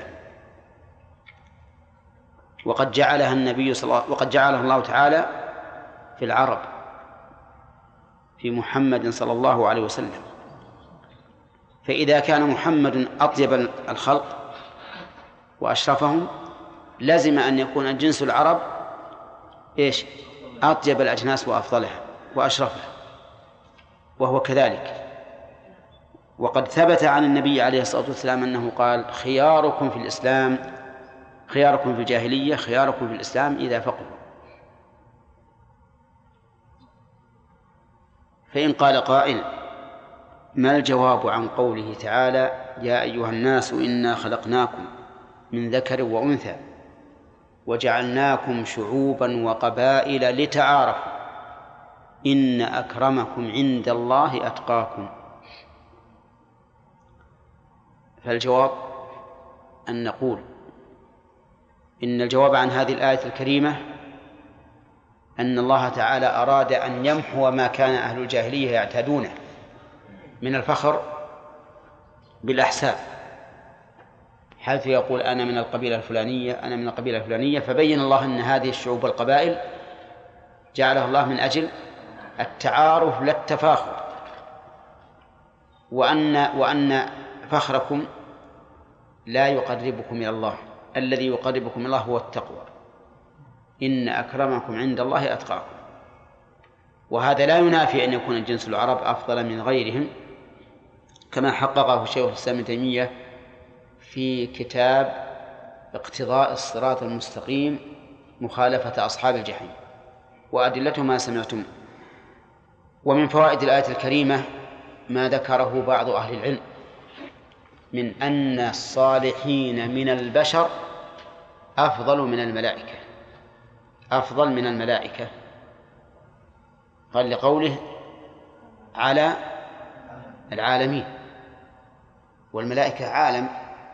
وقد جعلها النبي وقد جعلها الله تعالى في العرب، في محمد صلى الله عليه وسلم. فإذا كان محمد أطيب الخلق وأشرفهم لازم أن يكون جنس العرب إيش؟ أطيب الأجناس وأفضلها وأشرفها، وهو كذلك. وقد ثبت عن النبي عليه الصلاة والسلام أنه قال: خياركم في الإسلام، خياركم في الجاهلية، خياركم في الإسلام إذا فقهوا. فإن قال قائل: ما الجواب عن قوله تعالى: يا أيها الناس إنا خلقناكم من ذكر وأنثى وجعلناكم شعوبا وقبائل لتعارفوا إن أكرمكم عند الله أتقاكم؟ فالجواب أن نقول إن الجواب عن هذه الآية الكريمة أن الله تعالى أراد أن يمحو ما كان أهل الجاهلية يعتادونه من الفخر بالأحساب، حيث يقول: أنا من القبيلة الفلانية، أنا من القبيلة الفلانية. فبين الله أن هذه الشعوب والقبائل جعلها الله من أجل التعارف لا التفاخر، وأن فخركم لا يقربكم إلى الله، الذي يقربكم إلى الله هو التقوى، إن أكرمكم عند الله أتقاكم. وهذا لا ينافي أن يكون جنس العرب أفضل من غيرهم، كما حققه شيخ الإسلام ابن تيمية في كتاب اقتضاء الصراط المستقيم مخالفة أصحاب الجحيم، وأدلته ما سمعتم. ومن فوائد الآية الكريمة ما ذكره بعض أهل العلم من أن الصالحين من البشر أفضل من الملائكة، أفضل من الملائكة. قال لقوله على العالمين، والملائكة عالم،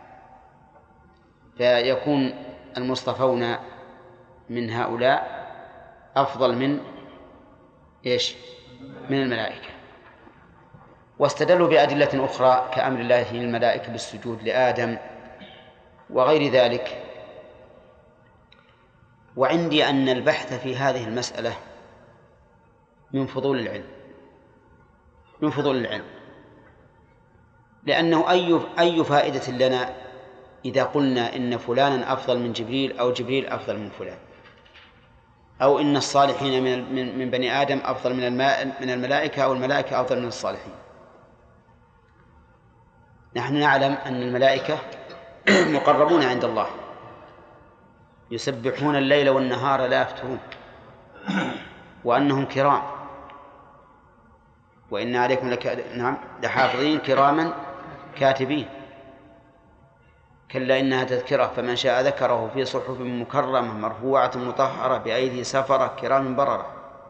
فيكون المصطفون من هؤلاء أفضل من إيش؟ من الملائكة. واستدلوا بأدلة أخرى كأمر الله للملائكة بالسجود لآدم وغير ذلك. وعندي أن البحث في هذه المسألة من فضول العلم، من فضول العلم، لأنه أي فائدة لنا إذا قلنا إن فلانا أفضل من جبريل أو جبريل أفضل من فلان، أو إن الصالحين من بني آدم أفضل من الملائكة، أو الملائكة أفضل من الصالحين. نحن نعلم أن الملائكة مقربون عند الله، يسبحون الليل والنهار لا يفترون، وأنهم كرام، وإن عليكم لحافظين كراما كاتبين. كلا إنها تذكرة فمن شاء ذكره في صحف مكرمة مرفوعة مطهرة بأيدي سفرة كرام بررة.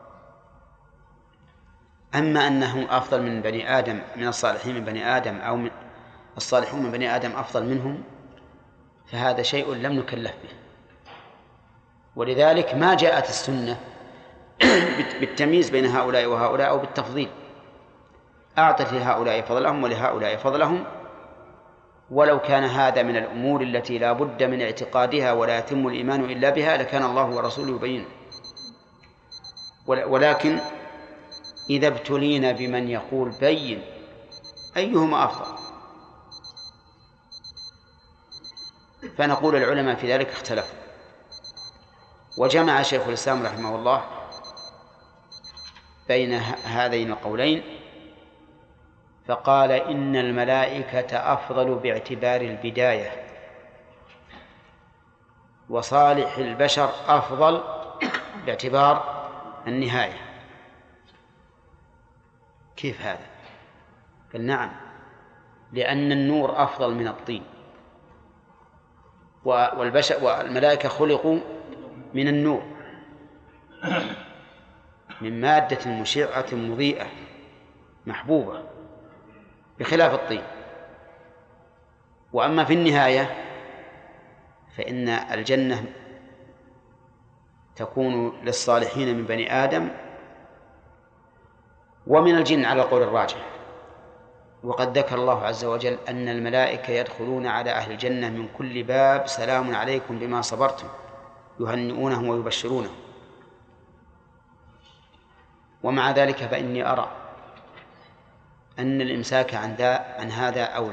أما أنهم أفضل من بني آدم، من الصالحين من بني آدم، أو من الصالحون من بني آدم أفضل منهم، فهذا شيء لم نكلف به. ولذلك ما جاءت السنة بالتمييز بين هؤلاء وهؤلاء أو بالتفضيل، أعطت لهؤلاء فضلهم ولهؤلاء فضلهم، ولو كان هذا من الأمور التي لا بد من اعتقادها ولا يتم الإيمان إلا بها لكان الله ورسوله يبين. ولكن إذا ابتلينا بمن يقول بين أيهما أفضل، فنقول العلماء في ذلك اختلفوا. وجمع شيخ الإسلام رحمه الله بين هذين القولين فقال: إن الملائكة أفضل باعتبار البداية، وصالح البشر أفضل باعتبار النهاية. كيف هذا؟ قال: نعم، لأن النور أفضل من الطين، والبشر والملائكة خلقوا من النور، من مادة مشعة مضيئة محبوبة، بخلاف الطين. وأما في النهاية فإن الجنة تكون للصالحين من بني آدم ومن الجن على القول الراجح. وقد ذكر الله عز وجل أن الملائكة يدخلون على أهل الجنة من كل باب: سلام عليكم بما صبرتم، يهنئونهم ويبشرونهم. ومع ذلك فإني أرى أن الإمساك عن هذا أولى،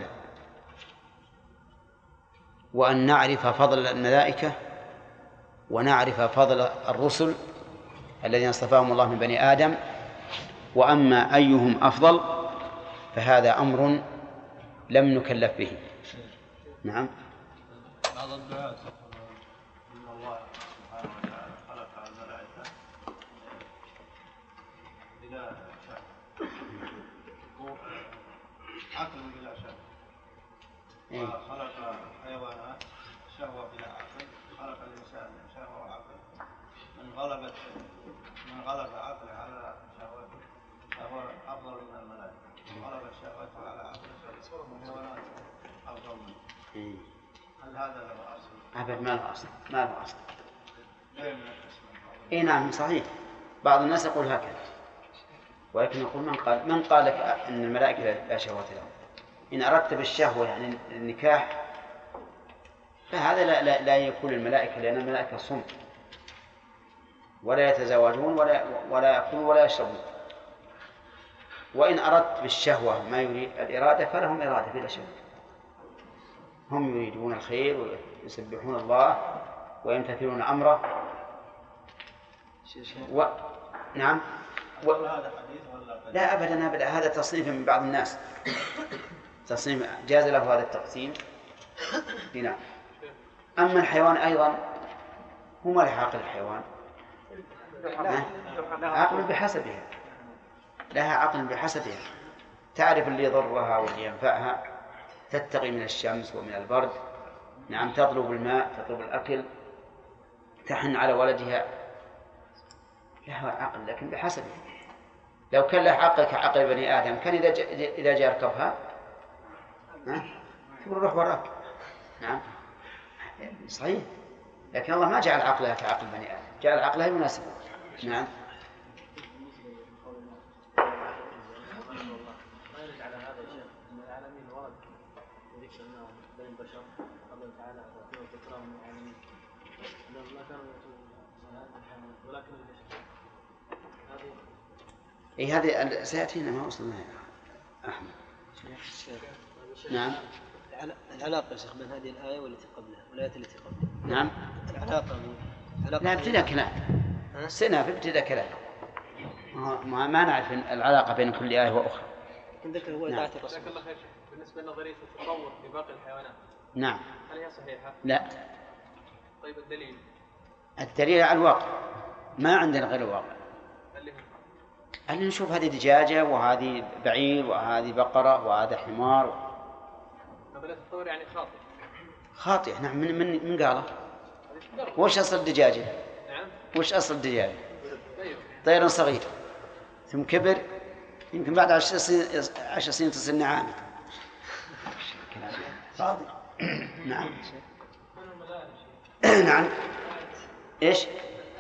وأن نعرف فضل الملائكة ونعرف فضل الرسل الذين اصطفاهم الله من بني آدم، وأما أيهم أفضل فهذا أمر لم نكلف به. نعم. بعض الدعاة إن الله سبحانه وتعالى خلق الملائكة بلا شهوة، عقل بلا شهوة، وخلق حيوانات شهوة بلا عقل، خلق الإنسان شهوة وعقل، من غلب عقله على شهوته فهو أفضل من الملائكة، غلب شهوته على عقله فالحيوانات أفضل منه. هل هذا له أصل؟ أبد ما له أصل، ما له أصل. إيه نعم صحيح، بعض الناس يقول هكذا، ولكن يقول من قال لك أن الملائكة لا شهوة لهم؟ إن أردت بالشهوة يعني النكاح فهذا لا يكون الملائكة، لأن الملائكة صم ولا يتزوجون ولا يأكلون ولا يشربون. وإن أردت بالشهوة ما يريد الإرادة فلهم إرادة بلا شك، هم يريدون الخير ويسبحون الله ويمتثلون أمره. نعم. لا أبدا، هذا تصنيف من بعض الناس، تصنيف جاز له هذا التقسيم. نعم. أما الحيوان أيضا هو ما له عقل الحيوان، عقل بحسبها، لها عقل بحسبها، تعرف اللي يضرها واللي ينفعها، تتقي من الشمس ومن البرد. نعم. تطلب الماء، تطلب الأكل، تحن على ولدها، لها عقل لكن بحسبها. لو كان له عقل كعقل بني آدم كان إذا جاء يركبها تقول روح وراك. نعم صحيح، لكن الله ما جعل عقلها كعقل بني آدم، جعل عقلها مناسبة. نعم. إيه هذه سيأتينا ما وصلنا أحمد. نعم. العلاقة يا شيخ بين هذه الآية والتي قبلها والآية التي قبلها. نعم. العلاقة لا ابتدأ كلام سنة في ابتدأ كلام، ما نعرف العلاقة بين كل آية وأخرى. ذكر هو إذاعة الرسول. جزاك الله خير. بالنسبة لنظرية التطور في باقي الحيوانات. نعم. هل هي صحيحة؟ لا. طيب الدليل على الواقع، ما عندنا غير الواقع. اللي نشوف هذه دجاجة وهذه بعير وهذه بقرة وهذا حمار. نظرية التطور يعني خاطئ. نعم. من قاله؟ وش أصل الدجاجة؟ نعم. وش أصل الدجاجة؟ طير صغير ثم كبر، يمكن بعد 10 سنين تصير نعامة. فاضي. نعم. نعم. إيش؟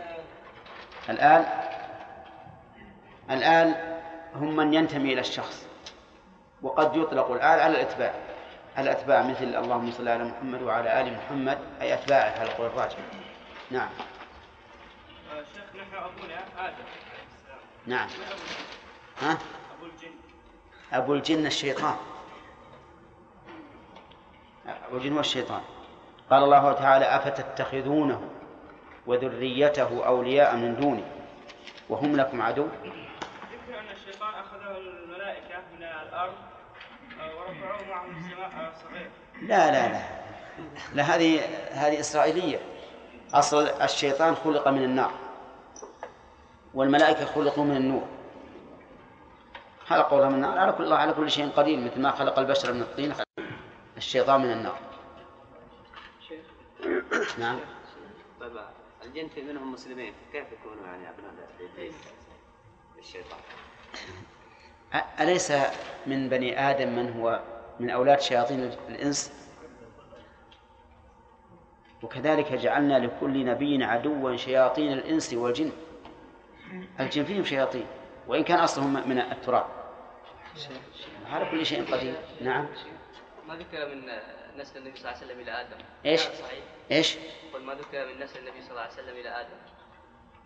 الآل هم من ينتمي إلى الشخص، وقد يطلق الآل على الأتباع مثل اللهم صل على محمد وعلى آل محمد، أي أتباعه على القول الراجح. نعم. شيخ نحن أبونا آدم. نعم. ها؟ أبو الجن الشيطان. أبو الجن والشيطان. قال الله تعالى أفتتخذونه وذريته أولياء من دوني وهم لكم عدو. ذكر أن الشيطان أخذه الملائكة من الأرض ورفعوه معهم السماء الصغير. لا هذه إسرائيلية. أصل الشيطان خلق من النار والملائكة خلقوا من النور، خلقوا من النار. الله على كل شيء قدير، مثل ما خلق البشر من الطين خلق الشيطان من النار. نعم. طيب الجن في منهم مسلمين، كيف يكونوا يعني أبناء الشيطان؟ أليس من بني آدم من هو من أولاد شياطين الإنس؟ وكذلك جعلنا لكل نبي عدوا شياطين الإنس والجن. الجن فيهم شياطين وإن كان أصلهم من التراب. على كل شيء قدير. نعم. ما ذكر من نسل النبي صلى الله عليه وسلم إلى آدم. إيش؟ صحيح. إيش؟ قل ما ذكر من نسل النبي صلى الله عليه وسلم إلى آدم.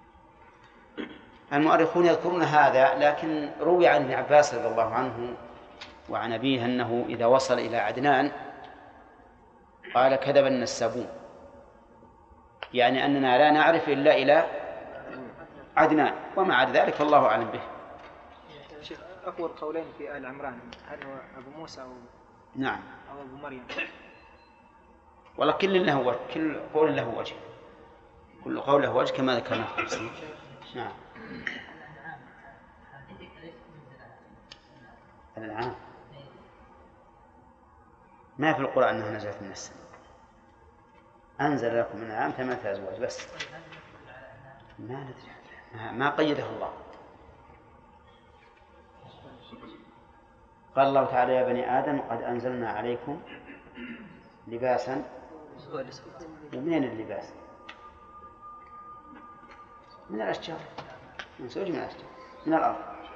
المؤرخون يذكرون هذا، لكن روي عن ابن عباس رضي الله عنه وعن أبيه أنه إذا وصل إلى عدنان قال كذب النسابون، يعني أننا لا نعرف إلا إلى عدنان، وما عدا ذلك فالله أعلم به. شيخ أقوى القولين في آل عمران هل هو أبو موسى أو نعم أو أبو مريم؟ والله كل قول له وجه، كل قول له وجه كما ذكرنا في التفسير. نعم. الأنعام ما في القرآن أنها نزلت من السماء، أنزل لكم من الأنعام 8 أزواج بس، ما ندري، ما قيده الله. قال الله تعالى يا بني آدم قد أنزلنا عليكم لباسا. ومنين اللباس؟ من الأشجار، من زوج من الأشجار، من الأرض.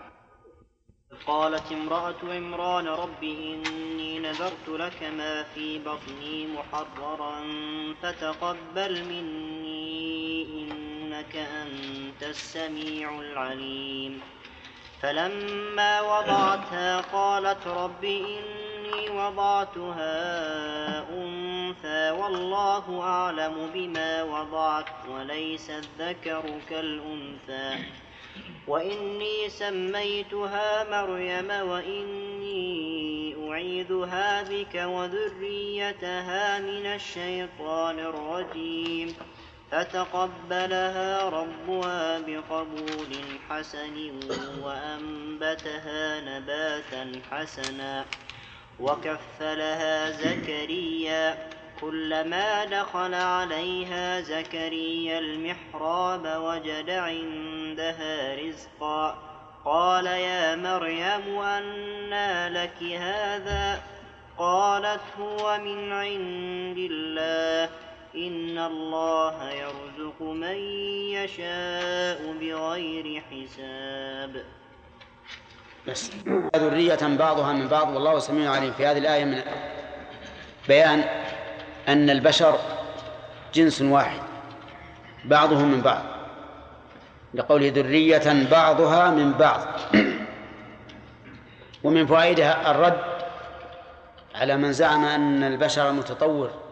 قالت امرأة عمران رب إني نذرت لك ما في بطني محررا فتقبل مني إنك أنت السميع العليم. فلما وضعتها قالت رب إني وضعتها أنثى والله أعلم بما وضعت وليس الذكر كالأنثى وإني سميتها مريم وإني أعيذها بك وذريتها من الشيطان الرجيم. فتقبلها ربها بقبول حسن وأنبتها نباتا حسنا وكفلها زكريا. كلما دخل عليها زكريا المحراب وجد عندها رزقا قال يا مريم أنى لك هذا؟ قالت هو من عند الله إن الله يرزق من يشاء بغير حساب. بس ذرية بعضها من بعض والله سميع عليم. في هذه الآية من بيان أن البشر جنس واحد بعضهم من بعض، لقوله ذرية بعضها من بعض. ومن فوائدها الرد على من زعم أن البشر متطور